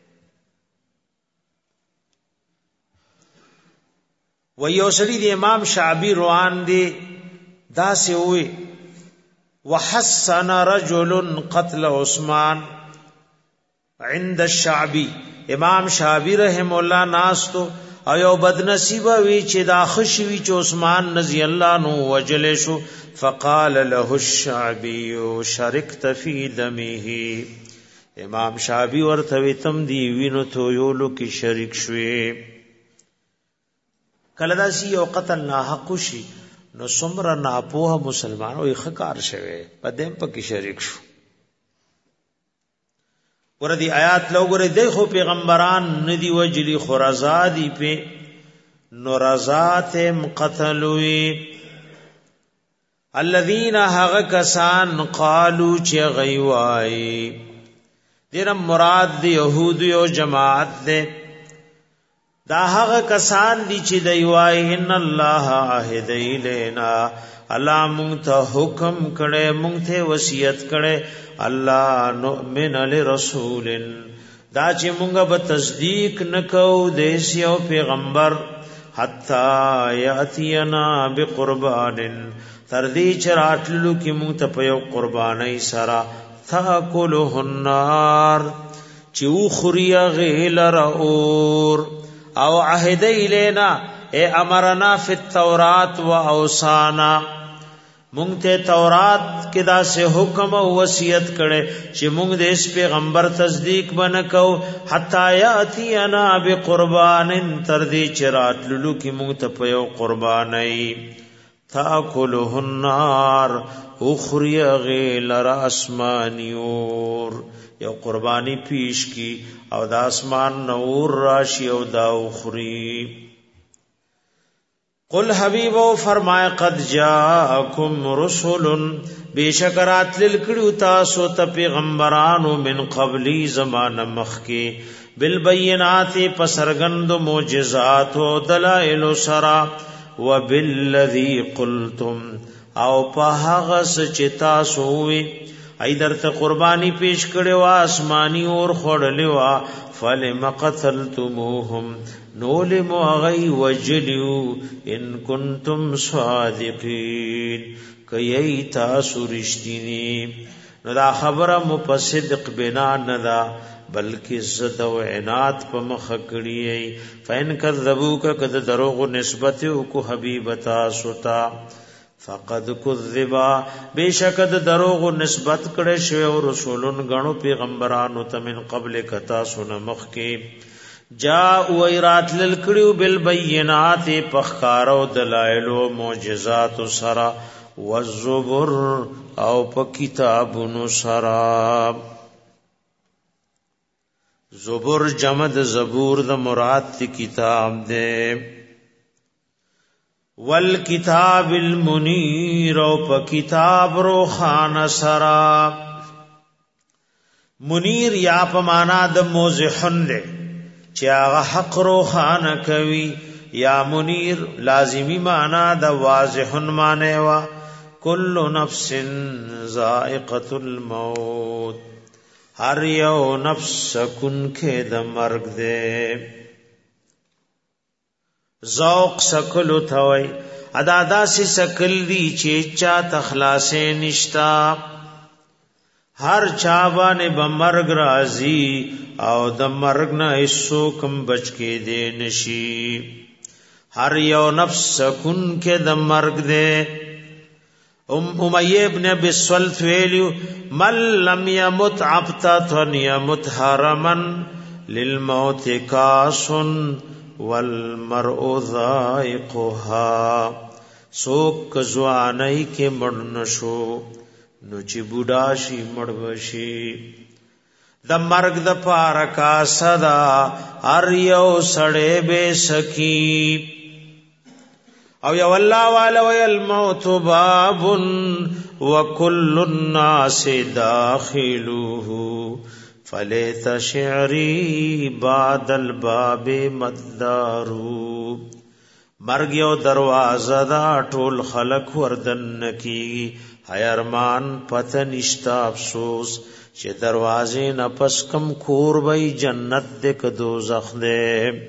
و یو سړي د امام شعبی روان دی دا سه وي وحسن رجل قتل عثمان عند الشعبي امام شعبی رحم الله ناستو او یو بدنصیب وی چې دا خشوی چې عثمان رضی الله عنه وجل شو فقال له الشعبي شاركت في دمه امام شعبی ورته تم دی وینو ته یولو کې شریک شوي کله دا سی یو قتل نه حق شي نو څومره ناپوه مسلمانو یې خکار شوه په دیم په کې شریک شو وردی آیات لوګره دی خو پیغمبران ندی وجلی خرزادی په نورزات مقتلوی الذين هغ کسان قالو چې غیوای دیر مراد دی یهود یو جماعت ده دا هغه کسان دي چې دیوای ان الله عهد الینا الله مونږ ته حکم کړي مونږ ته وصیت کړي الله نؤمن لرسول دا چې مونږ به تصدیق نکو دیسیو پیغمبر حتا یاتینا بقربان تر دې چې راتللو کې مونږ ته په یو قربانای سره تاکلوا النار چې وخریا غیلر اور او عهد الینا اے امرنا فی التورات و اوصانا مونږ ته تورات کې دا سه حکم او وصیت کړي چې مونږ د اس پیغمبر تصدیق بنکو حتا یاتینا بقربان تر دې چې راتللو کې مونږ ته په یو قربانای تاکلوا النار اخری غیلر اسمانیور یو قربانی پیش کی او د اسمان نور راشی او دا اخری قل حبیبو فرمائے قد جاءکم رسول بیشکرات للکڑو تاسو تا پیغمبرانو من قبلی زمان مخی بالبینات پسرگند معجزات و دلائل سرا وبالذی قلتم او په هغه چې تاسو وی ای درته قربانی پیش کړي وا آسمانی اور خړلې وا فلم قتلتموهم نولم غی وجلو ان کنتم صادقین کای تاسو رښتینی نو دا خبره مفصدق بنا نه دا بلکې زد او عناد په مخ کړی فین کذبوک کذ دروغ نسبت کو حبیب تاسو ته فقد کذبا بیشکد دروغ نسبت کړي شوی او رسولون غنو پیغمبرانو ته من قبل کتا سن مخ کې جاء و ایرات للکړو بالبينات پخکارو دلائل او معجزات سرا والزبر او په کتابونو سرا زبر جمع د زبور د مراد تی کتاب دے والکتاب المنیر او په کتاب روخان سرا منیر یا په معنا د موضحن دے چې هغه حق روخان کوي یا منیر لازمی معنا د واضحن معنی وا کل نفس ذائقۃ الموت ہر یو نفس کن کے د مرگ دے ذوق سکل تھوئی ادادا سی سکل دی چیچا تخلاصے نشتا ہر چابانے بمرگ رازی او د مرگ نہ اسو کم بچ کے دے نشی ہر یو نفس کن کے د مرگ دے امیہ ابن ابی سولت ویلیو من لم یمت عبتتا یمت حرما للموت کاسن والمرء ذائقها سوک زوانی کے مڑنشو نوچی بوڈاشی مڑوشی د مرگ د پارکا صدا اریو سڑے بے سکی او یا والله والا والموت باب وكل الناس داخلوه فليت شعري بعد الباب مدارو مرگ یو دروازه دا ټول خلق وردن کی حیرمان پته نشتا افسوس چې دروازې نه پس کم کور وای جنت دې ک دوزخ دې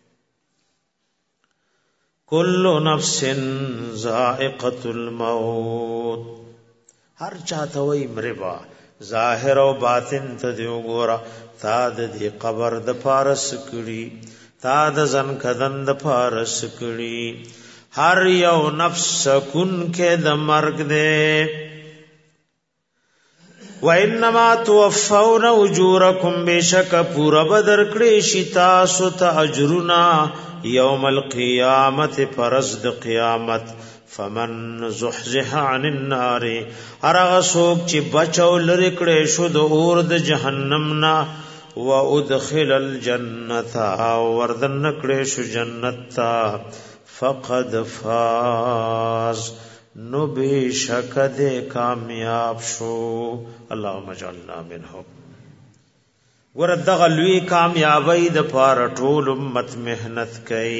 کل نفس ذائقۃ الموت ہر چاہتا وئی مربا ظاہر و باطن ته دی وګورا تا د قبر د پارس کړي تا د زن کدن د پارس کړي هر یو نفس کن کې د مرګ دے وانما توفون اجورکم بشک پورا بدر کړي شتا سوت اجرنا یوم القیامت پرز د قیامت فمن زحزح عن النار ارغ سوک چې بچو لری کړي شو د اور د جهنم نا و ادخل الجنه وردن کړي شو جنت تا فقد فاز نو بشک د کامیاب شو اللهم اجعلنا منهم وردغه لوی کامیابی د پاره ټول امت مهنت کوي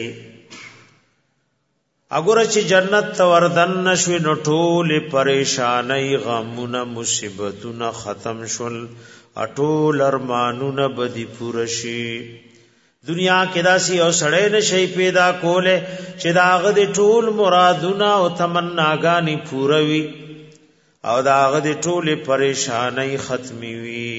اګوره چې جنت ته وردن نشوي نو ټول پریشانی غمونه مصیبتونه ختم شول اټول ارمانونه بدی پورشي دنیا کې داسي او سړی نشي پیدا کوله چې داغه د ټول مرادونه او تمناګانی پوروي او داغه د ټول پریشانی ختمي وي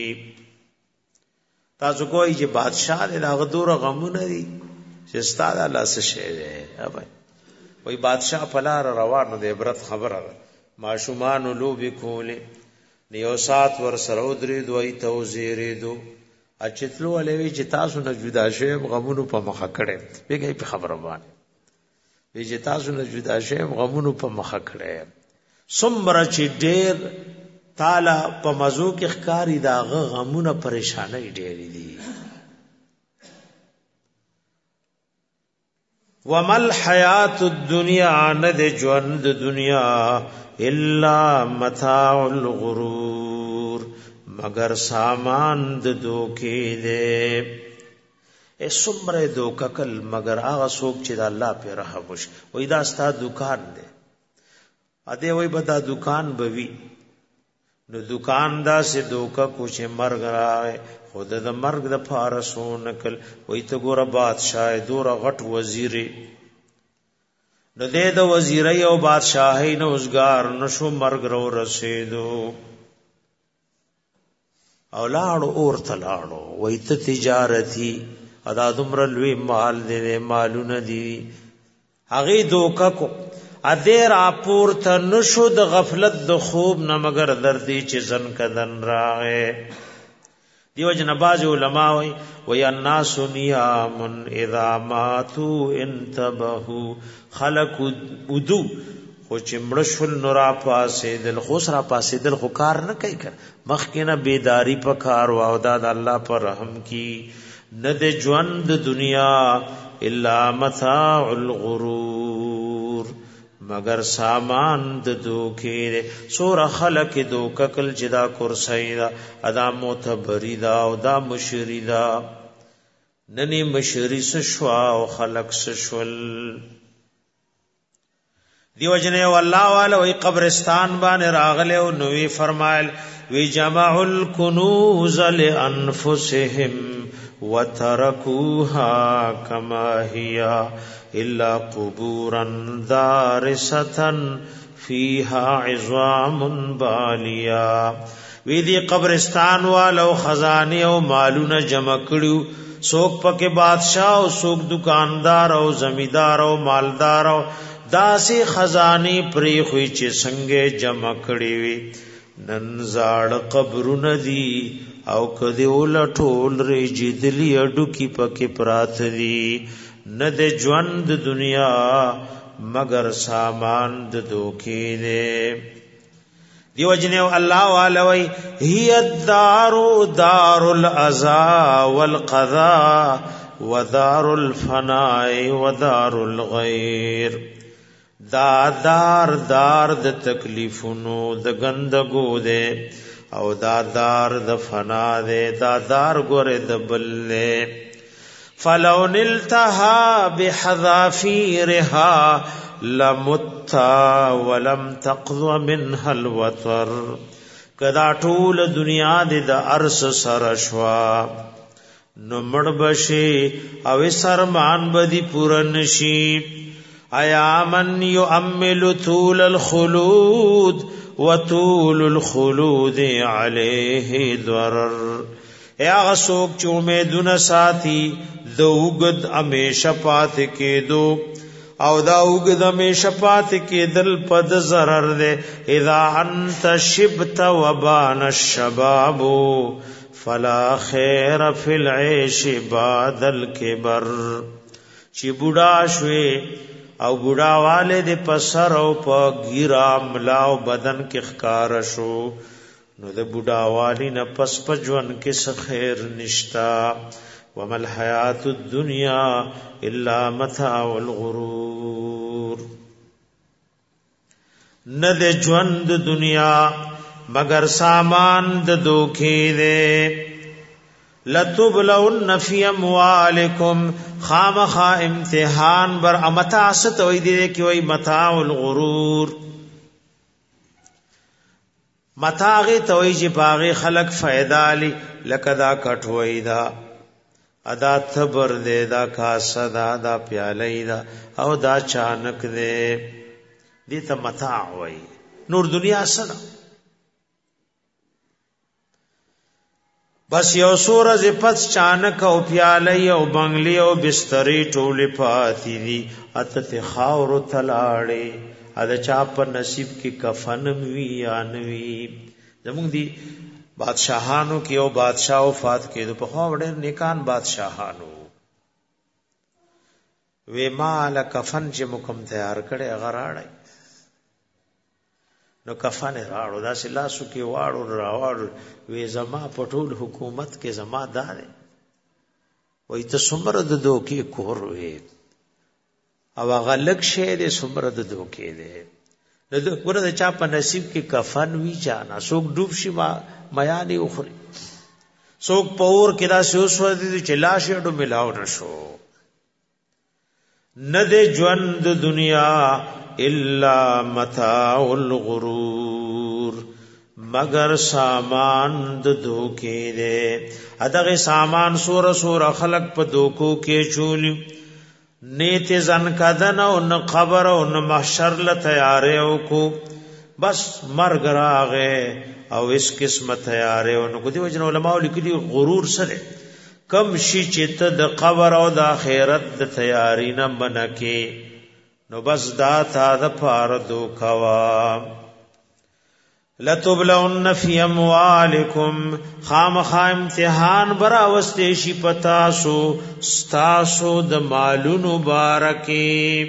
تاسو کوئی چې بادشاہ دې داغه دور غمونه دي چې استاد الله څه شي دی اوبای وای بادشاہ پلار روانو دی عبرت خبره ماشومان لوب کوله نیو سات ور سره درې دوی توزیرې دو اچتلو ولوي چې تاسو نه جدا شئ غمونو په مخه کړي بیګي په خبره باندې وی چې تاسو نه جدا شئ غمونو په مخه کړي سمره چې ډېر تعالی په مزو کې ښکاری داغه غمونه پریشانای ډېری دي ومل حیات الدنیا ند ژوند دنیا الا متاع الغرور مگر سامان د دوکې دے سمره دوککل مگر هغه څوک چې د الله په رحم وشي. وای دا ستا دکان دی اده وای بدا دکان بوي نو دکان دا سه دوکا کو چې مرګ راغی خود د مرګ د فارسو نکل وای ته ګوره بادشاہ دور غټ وزیری نو د وزیرای او بادشاہي نو اوسګار نشو مرګ رو رسیدو او لاړو اور تلاړو وای ته تجارتي ادا دمر لوی مال دې مالونه دي هغه دوکا کو ادیر اپور ته نشو د غفلت د خوب نه مگر دردی چې زن کدن راغې دیو جن باز علماء وی الناس نیام اذا ماتوا انتبهوا خلق ودو خو چې مړشل نورا پاسې دل خسرا پاسې دل خو کار نه کوي مخکینه بیداری په کار واو د الله پر رحم کی نه د ژوند دنیا الا متاع الغرور مگر سامان د دوکې سور خلق دوککل جدا کرسی دا ادا معتبری دا او دا مشری دا ننی مشری سشوا او خلق سشول دیو جنې والله والا وی قبرستان باندې راغله او نوې فرمایل وی جمع الکنوز لانفسهم وتركوها كما هي الا قبورا دارسه فيها عظام باليا وی دی قبرستان والو خزانه او مالونه جمع کړو څوک پکې بادشاہ او څوک دکاندار او زمیدار او مالدار او داسې خزانه پری خوې چې څنګه جمع کړې وي نن زاړ قبرونه دي او کدی ولټول رجدلی اډو کی پکې پرات دي نه د ژوند دنیا مگر سامان د دوکې دې دیو جنو الله والوی هی الدار دار العزا والقضاء ودار الفناء ودار الغیر دا دار د تکلیفونو د غندګو دې او دا دار د فنا دې دا دار ګوره د بلې فلو نلتها بحذافيرها لمتا ولم تقض منها الوتر کدا ټول دنیا دې د ارس سرشوا نو مړ بشي او سرمان بدی پورن شي ایا من یؤمل طول الخلود وطول الخلود علیه ضرر یا غسوک چې امیدونه ساتي د وګد امیشه پات کېدو او دا وګد امیشه پات کېدل پد ضرر ده اذا انت شبت وبان الشباب فلا خیر فی العيش بعد الكبر چې بوډا شوي او بوډا والے د پسر او په ګیرا ملا او بدن کې ښکار شو نو د بوډا والی نه پس پجون کې څه خیر نشتا ومل حیات الدنیا الا متاع الغرور نه د ژوند دنیا مگر سامان د دوکې دې لتبلون فی اموالکم خامخا امتحان بر امتا ست وای دې کې وای متاع الغرور متاع توي چې باغې خلق فائدہ علی لکدا کټوي دا ادا تبر دې دا کاسه دا پیالې دا او دا چانک دې ته متاع وای نور دنیا سره بس یو سورز پس چانک او پیالی او بنگلی او بستری ټولی پاتی دی اتت خاور تلاړي ادا چا په نصیب کې کفن وی یا نوی زمونږ دی بادشاہانو کې او بادشاہ وفات کېدو په خوا وړ نیکان بادشاہانو وې مال کفن چې مکم تیار کړي غراړي نو کفن راړو دا سلاسو کې واړو راوړ وې زما پټول حکومت کې زما دار وې ته سمره د دوکې کور وې او غلک شه دې سمره د دوکې دې نو ورته چا په نصیب کې کفن وی جانا څوک ډوب شي ما میانې اخري څوک پور کې دا سوس ودی چې لاشه ډو ملاو نشو نه د ژوند دنیا الا متاع الغرور مگر سامان د دوکې ده ادغه سامان سور سور خلق په دوکو کې چولی نیت زن کدن او نه قبر او نه محشر ل تیارې او کو بس مرګ راغې او اس قسمه تیارې او نو دی وجن علماء لیکلي غرور سره کم شي چې ته د قبر او د آخرت د تیاری نه منکې نو بس دا تا د پاره دوکوا لتبلون فی اموالکم خامخا امتحان برا واستې شي پتاسو ستاسو د مالونو بارکه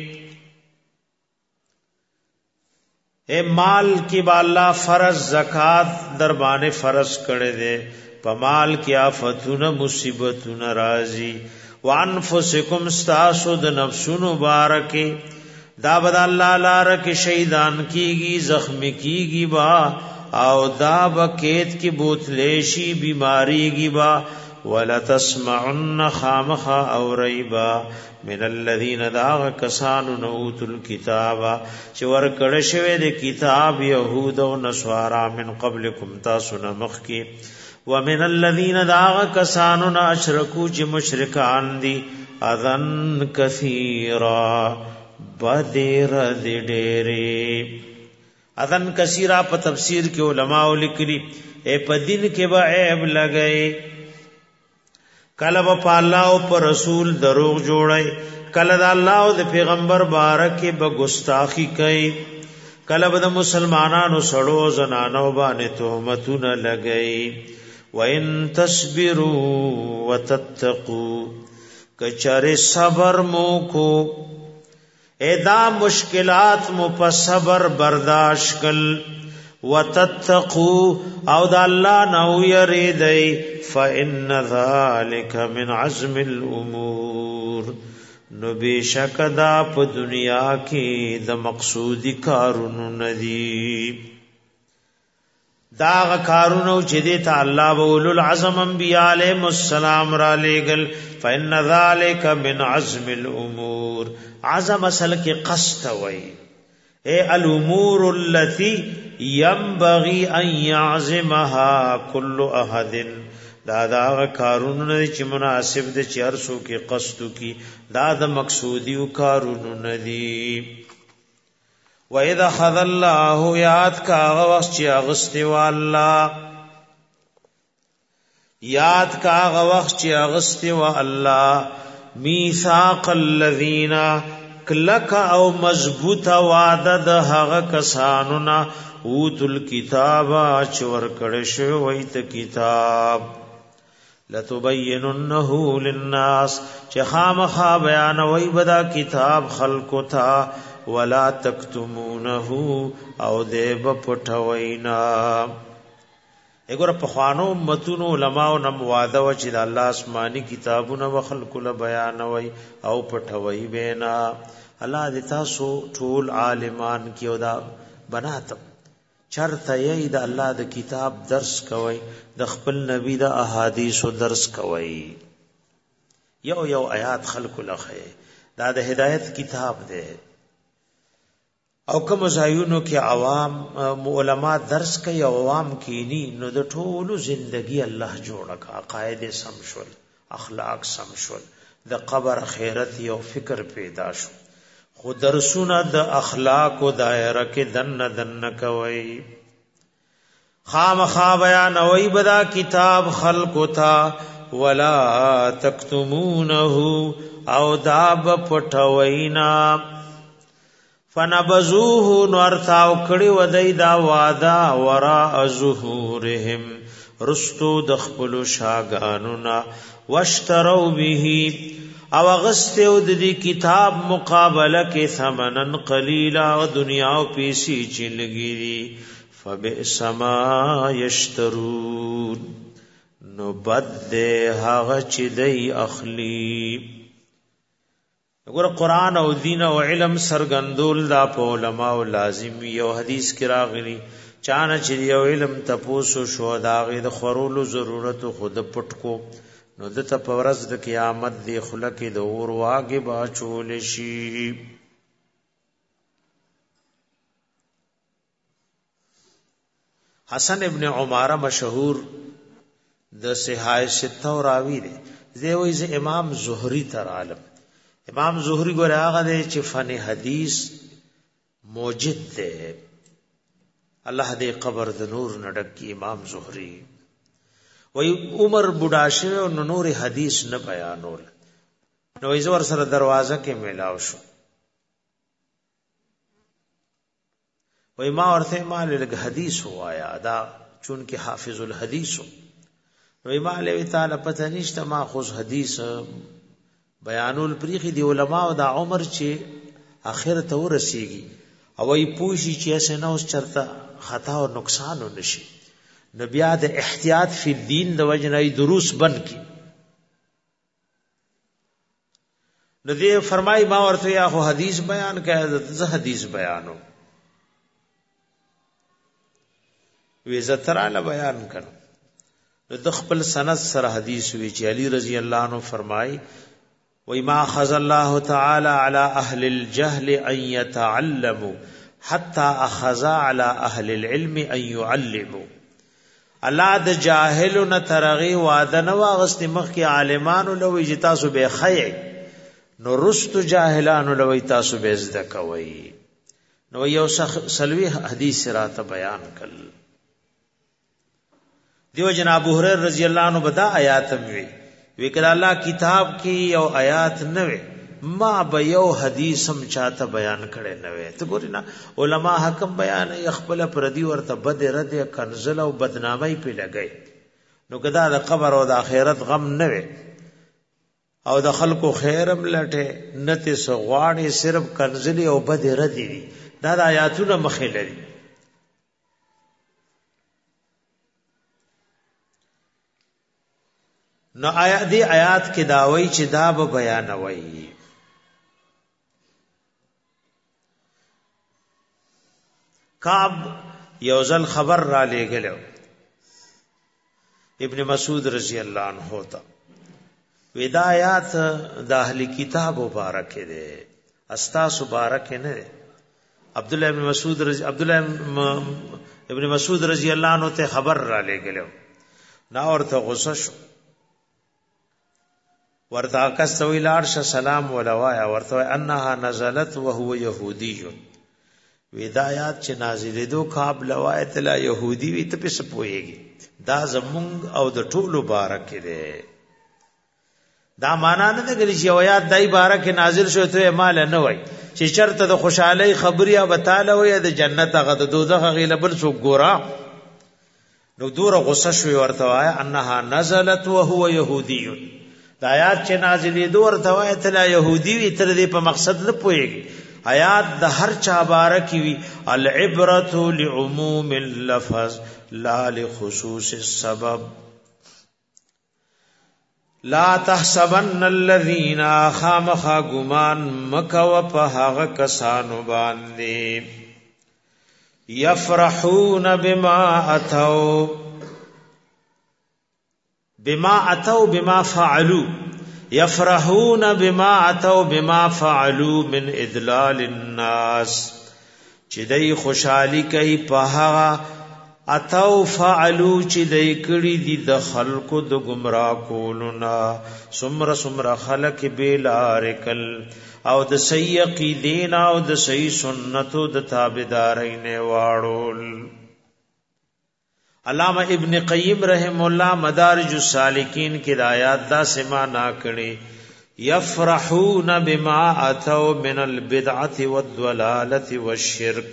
اے مال کی با اللہ فرض زکات در باندې فرض کړي دے پمال کی آفتون مصیبتون رازی وانفسکم ستاسو د نفسونو بارکی دا بد اللہ لارک شیدان کیگی زخمی کیگی با او دا بکیت کی بوتلیشی بیماری گی با ولا تسمعن خامخا او ریبا من الذين داغ کسانو نوت الكتاب چې ور کړه شوی د کتاب يهود او نصارا من قبلكم تاسو نه مخکي ومن الذين داغ کسانو نه اشرکو چې مشرکان دي اذن کثیرا بدر ډېرې اذن کثیرا په تفسیر کې علما لیکلي اے په دین کې به عیب لګي کله په الله او پر رسول دروغ جوړي کله د الله او د پیغمبر بارکه به ګستاخی کوي کله به د مسلمانانو سړو زنانو باندې تهمتونه لګي وان تصبروا وتتقوا کچره صبر مو کو ادا مشکلات مو په صبر برداشت کل وتتقوا او د الله نو یریدای فان ذلک من عزم الامور نو بشک دا په دنیا کې د مقصودی کارونو ندی دا کارونو چې د الله اولو العزم انبیاء علیهم السلام را لېګل فان ذلک من عزم الامور عزم اصل کې قصد وای اے الامور التي ينبغي ان يعزمها كل احد دا کارونه چې مناسب دي چې هر څوک قصد کی دا د مقصودی کارونه ندي و اذا خذ الله یاد کا وخت چې اغستی والله یاد کا وخت چې اغستی والله میثاق الذين کلک او مضبوط وعده د هغه کسانو نا اوتل کتاب چور کړه شو وایته کتاب لتبیننه للناس چې خامخا بیان وای بدا کتاب خلقو تھا ولا تکتمونه او دیب پټوینا اګور په خوانو متونو علماء نم واده و چې د الله آسمانی کتابونه وخلق له بیان وای او پټوي بینا الله دې تاسو ټول عالمان کیو دا بناتم چرته یې د الله د کتاب درس کوي د خپل نبی د احادیث درس کوي یو آیات خلق لخه دا د هدایت کتاب دی او کوم ځایونو کې عوام علماء درس کوي او عوام کینی نو د ټولو زندگی الله جوړه کا عقاید سم شول اخلاق سم شول د قبر خیرت یو فکر پیدا شو خو درسونه د اخلاق او دایره کې دن کوي خامخا بیان وای بدا کتاب خلق تھا ولا تکتمونه او داب پټوینا فنبذوه نورتاو کړي ودای دا وادا ورا ظهورهم رستو د خپل شاګانونا واشتروا به او غستو د دې کتاب مقابله کې ثمنن قلیلا او دنیا او پیسې چلګيري فبئس ما یشترون نو بد هغه چې دی اخلی وګوره قران او دین او علم سرګندول دا په علماء او لازم یو حدیث کې راغلی چانه چې یو علم تپوسو شو دا غي د خورولو ضرورت خود پټ کو نو د ته پورز د قیامت دی خلق د اور واګه با چول شي. حسن ابن عماره مشهور د صحای سته راوی دی زوی ز امام زهری تر عالم. امام زهری ګره هغه دی چې فن حدیث موجد دی. الله دې قبر د نور نډک کی امام زهری وی عمر بوډا شو نو نور حدیث نه بیانول نو ایزور سره دروازه کې میلاو شو. وی ما ورته مال لګ حدیث وایا دا چون کې حافظ الحدیث وی ما له تعالی پته نشته ما خو حدیث بیانول پریخي دی علما او دا عمر چې اخر ته ورسیږي او ای پوښی چې اسنه اوس چرته خطا او نقصان ونشي نو بیا د احتیاط فی الدین د وجنای دروس بن کی نو دی فرمای ما ورته یا خو حدیث بیان کړه زه حدیث بیانو وی زتراله بیان کړه نو د خپل سند سره حدیث وی چې علی رضی الله عنه فرمای وی ما اخذ الله تعالی علی اهل الجهل ان يتعلموا حتى اخذ على اهل العلم ان يعلموا. الله د جاهلون ترغي وعده نو واغست مخ کې عالمانو لوي چې تاسو به خی نو رست جاهلانو لوي تاسو به زده کوي. نو یو سلوی حدیث راته بیان کړل دیو جناب ابو هريره رضی الله عنه بدا آیات وی کړه الله کتاب کې یو آیات نه وی ما به یو حدیث هم چاته بیان کړي نه وي. ته ګورې نه علما حکم بیان خپل پردي ورته بد رد کنزل او بدنامي په لګي نو کدا د قبر او د آخرت غم نه وي او د خلکو خیرم لټه نته سغواړي صرف کنزل او بد رد دي دا د آیاتونو مخې لري. نو آیات کې داوي چې دا به بیانوي. کعب یوزل خبر را لګلو ابن مسعود رضی الله عنه ہوتا ودایات د اهل کتاب مبارک دي استاس مبارک نه عبد الله ابن مسعود رضی الله عنه ته خبر را لګلو نا ورته غصه شو ورته کا سویلار ش سلام ولوایا ورته انها نزلت وهو يهودي ودایات چې نازلې دو کعب لوایت لا يهودي وي ته پس پويږي دا زمونږ او د ټولو بارک دي. دا معنا نه ده چې آیات دای بارک نازل شو ته مال نه وای چې چرته د خوشحالي خبریا وتاله وي د جنت غد دوزخ غیلبل سو ګورا نو دور غصه شو ورته وای انها نزلت وهو يهودي. دا آیات چې نازلې دو ورته وای ته لا يهودي وي تر دې په مقصد نه پويږي. آیات د هر چا بارکی وی العبرة لعموم اللفظ لا لخصوص السبب لا تحسبن الذين خامخا گمان مکو په هغه کسانو باندې يفرحون بما اتوا بما فعلوا يفرحون بما اتوا بما فعلوا من اضلال الناس چې دای خوشحالي کوي په هغه اتوا فعلوا چې دای کړي دي د خلقو د گمراه کولنا سمر خلق بلارکل او د صحیح عقیدین او د صحیح سنتو د تابعدارین واړول. علامہ ابن قیم رحم اللہ مدارج السالکین کی آیات دا سمانا کړي یفرحون بما اتوا من البدعه والضلاله والشرك.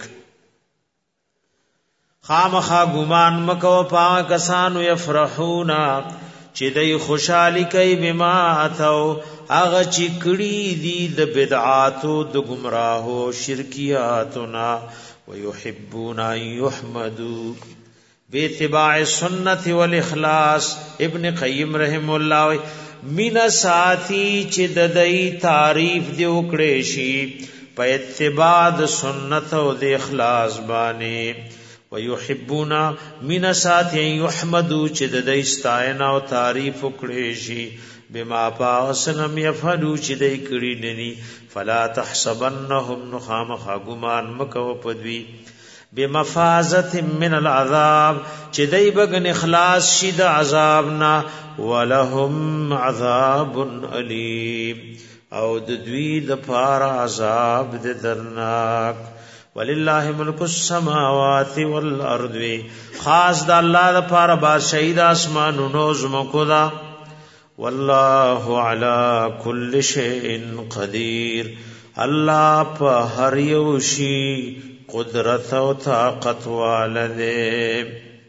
خامخا ګمان مکو پا کسانو یفرحون چې دای خوشحالي کوي بما اتوا هغه چې کړي دي د بدعاتو د گمراهو شرکیاتنا ويحبون ان يحمدوا باتباع سنت والاخلاص. ابن قیم رحم الله مینا ساتي چې د دای تعریف دی وکړي شي په اتباع د سنت او د اخلاص باندې ويحبون من سات يحمدوا چې د دې ستاینه او تعریف وکړي شي بما پاسنم يفعلوا چې دې کړي نني فلا تحسبنهم نخام خاګمان مکو پدوي بمفازه من العذاب چې دې بغن اخلاص شي د عذابنا ولهم عذاب الیم او د دوی د پار عذاب د درناک ولله ملک السماوات والارض خاص د الله د پار بادشاہی د اسمانونو زمکو دا والله على كل شيء قدير الله په هر یو شی قدرت او طاقت والده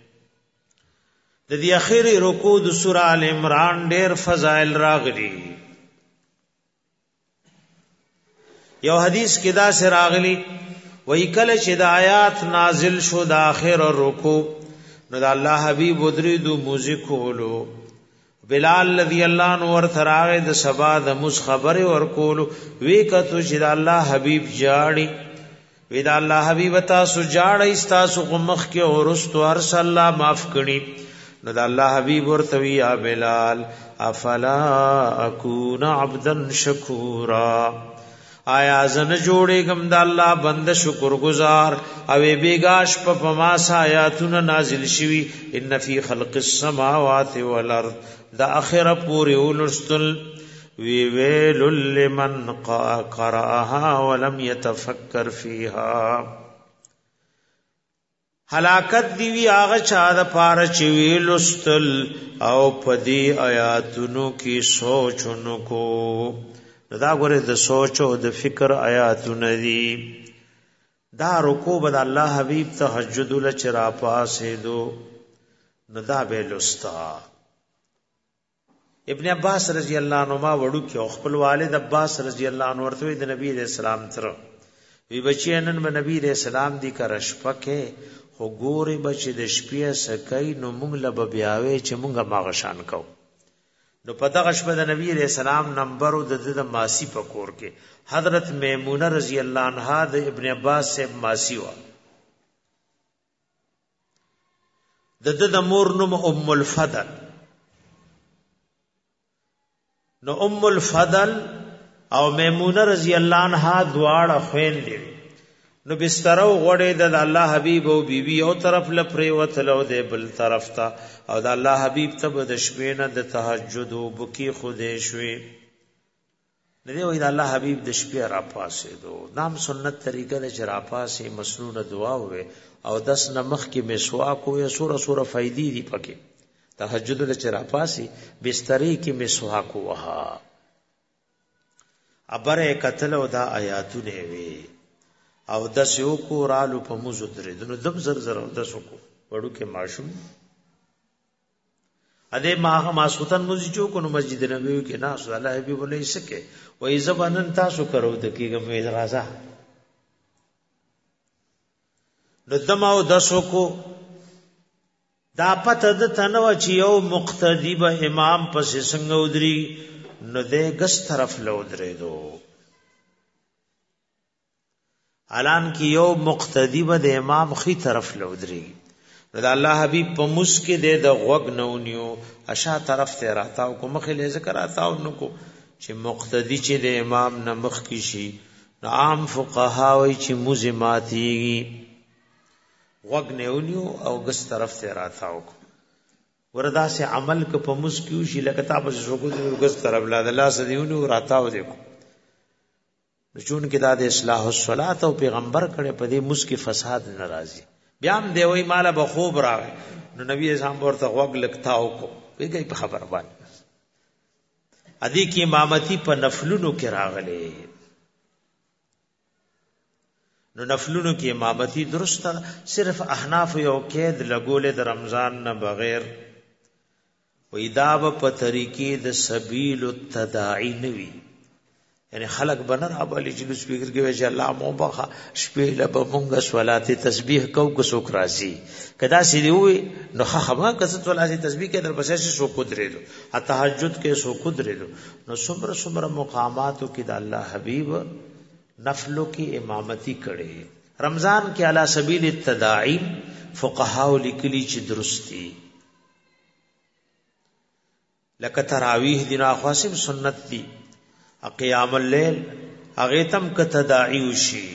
د دې اخیری رکوع د سوره ال عمران ډېر فضائل راغلي یو حدیث کې دا سره راغلي وای کله چې د آیات نازل شو د اخر رکوع نو د الله حبیب ودریدو موزیکولو بلال رضی الله عنه ورته راغی د سبا د مس خبره ورکولو وی کتو چې د الله حبیب جاړي وی د الله حبیب تاسو جاړي تاسو مخ کې اورستو ارس الله معاف کړي نو د الله حبیب ورته وی یا بلال افلا اكون عبدا شکورا آیا زن جوړېګم د الله بند شکر گزار او بیگاش په پماس آیاتونه نازل شوی ان فی خلق السماوات والارض د اخره پوری ولستل وی ویل لمن قرأها ولم يتفکر فیها هلاکت دی وی هغه چا د پاره چې ویلستل او پدی آیاتونو کی سوچونو کو دا غره د سوچ او د فکر آیاتونه دي دا رکوع بد الله حبیب تهجد لچرا پاسه دو ندا به لستا ابن عباس رضی الله عنهما وړو کې خپل والد عباس رضی الله عنه ورته د نبی رسول الله تر وی بچی نن به نبی رسول الله دی کر شپکه خو ګوري بچی د شپې سکای نو موږ له بیاوي چې موږ ماغشان کو نو پتہ غشبه د نبی علیہ السلام نمبر د ماسی پکور کې حضرت میمونہ رضی اللہ عنہا د ابن عباس سے ماسی وا د مور نوم ام الفضل نو ام الفضل او میمونہ رضی اللہ عنہا دواړه خوین دي نو بسترو غړې د الله حبیب او بیبي او طرف لپاره وتلو د بل طرف ته او د الله حبیب ته د شپې نه د تهجد او بکی خوده شوي نه دی وای د الله حبیب د شپې را پاسې دو نام سنت طریقه د جرا پاسې مسنون دعا وې او 10 نمخ کې مسواک او سوره فائدې دي پکې تهجد د جرا پاسې بسترې کې مسواک وها ابره قتل او دا آیاتونه وي او د سیو کو رالو په موزو درې دنو دم زر زر او د سکو وړو کې ماشوم اده ما سوتن موزي جو کو مسجد نبوي کې ناس الله حبيب له سکه وای زبانن تاسو کرو د کېګم وې راځه نو دم او د سکو دا پته د تنو چې یو مقتدی به امام پس څنګه ودري نو دې ګس طرف له ودرې دو الان کی یو مقتدی به د امام خي طرف لودري د الله حبيب په مسکه د غوګ نونیو اشا طرف ته راتا او کومه له ذکر آتا او نو کو چې مقتدی چې د امام نمخ کی شي عام فقها وی چې مزماتي غوګ نونیو او ګس طرف ته راتا او وردا سے عمل ک په مسکیو شي لکه تاسو زګو د ګس طرف لا الله سديونو راتا او دیکھو چون کې د اصلاح الصلات او پیغمبر کړي په دې مسکی فساد ناراضي بیا هم دی وای مال به خوب راغی نو نبی اسلام ورته غوږ لکتاو کو پیګي په خبر باندې ادي کې امامتي په نفلونو کې راغلي نو نفلونو کې امامتي درسته صرف احناف یو کې د لګولې د رمضان نه بغیر وې دا په طریقې د سبیل التداعی نوي یعنی خلق بنر ابلی جلوس فکر کې وجه الله مو بخا شپې له بمونګه صلات تسبیح کو کو سوک راځي کدا سې دی وي نو خما کس صلات تسبیح کې در بسې سو کو درېدو تهجد کې سو کو درېدو نو سمر مقاماتو کې د الله حبیب نفلو کې امامتی کړي رمضان کې علی سبیل التداعیم فقهاء لیکلي چې درستی لکه تراویح دین اخواسم سنت دی قیام الليل هغه تم ک تداعی وشي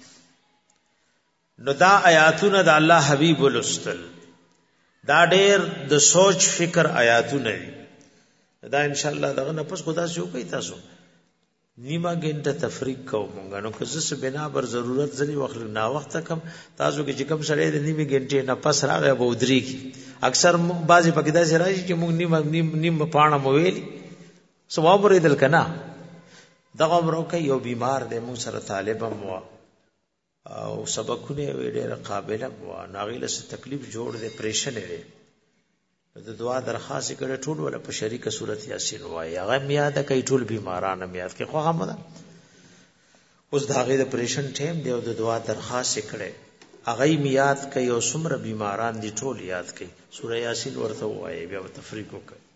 نو دا آیاتونه د الله حبیب ولستل دا ډېر د سوچ فکر آیاتونه دي دا ان شاء الله دغه نه پس خدا سي کوي تاسو نیمه غنټه تفریق کوم مونږ نو که زس بنا بر ضرورت ځنی وخت نا وخت کم تاسو کې چې کم سره د نیمه غنټه نه پس راغی بودري کی اکثر بعضی پکې دا سره چې مونږ نیمه پاڼه مویل ثواب ورېدل کنا دغه عمرو کې یو بیمار دی مونږ سره طالب مو او سبقونه ډېر قابل مو ناغیله څه تکلیف جوړ دی پریشن دی د دعا درخواست کړه ټول ولا په شریکه صورت یاسین وای هغه میاده کوي ټول بیمارانه میاد کې خو هم ده اوس دا غي د پریشن ټیم دی او د دعا درخواست کړه هغه میاد کوي او څومره بیماران دي ټول یاد کوي سوره یاسین ورته وای بیا تفریق وکړي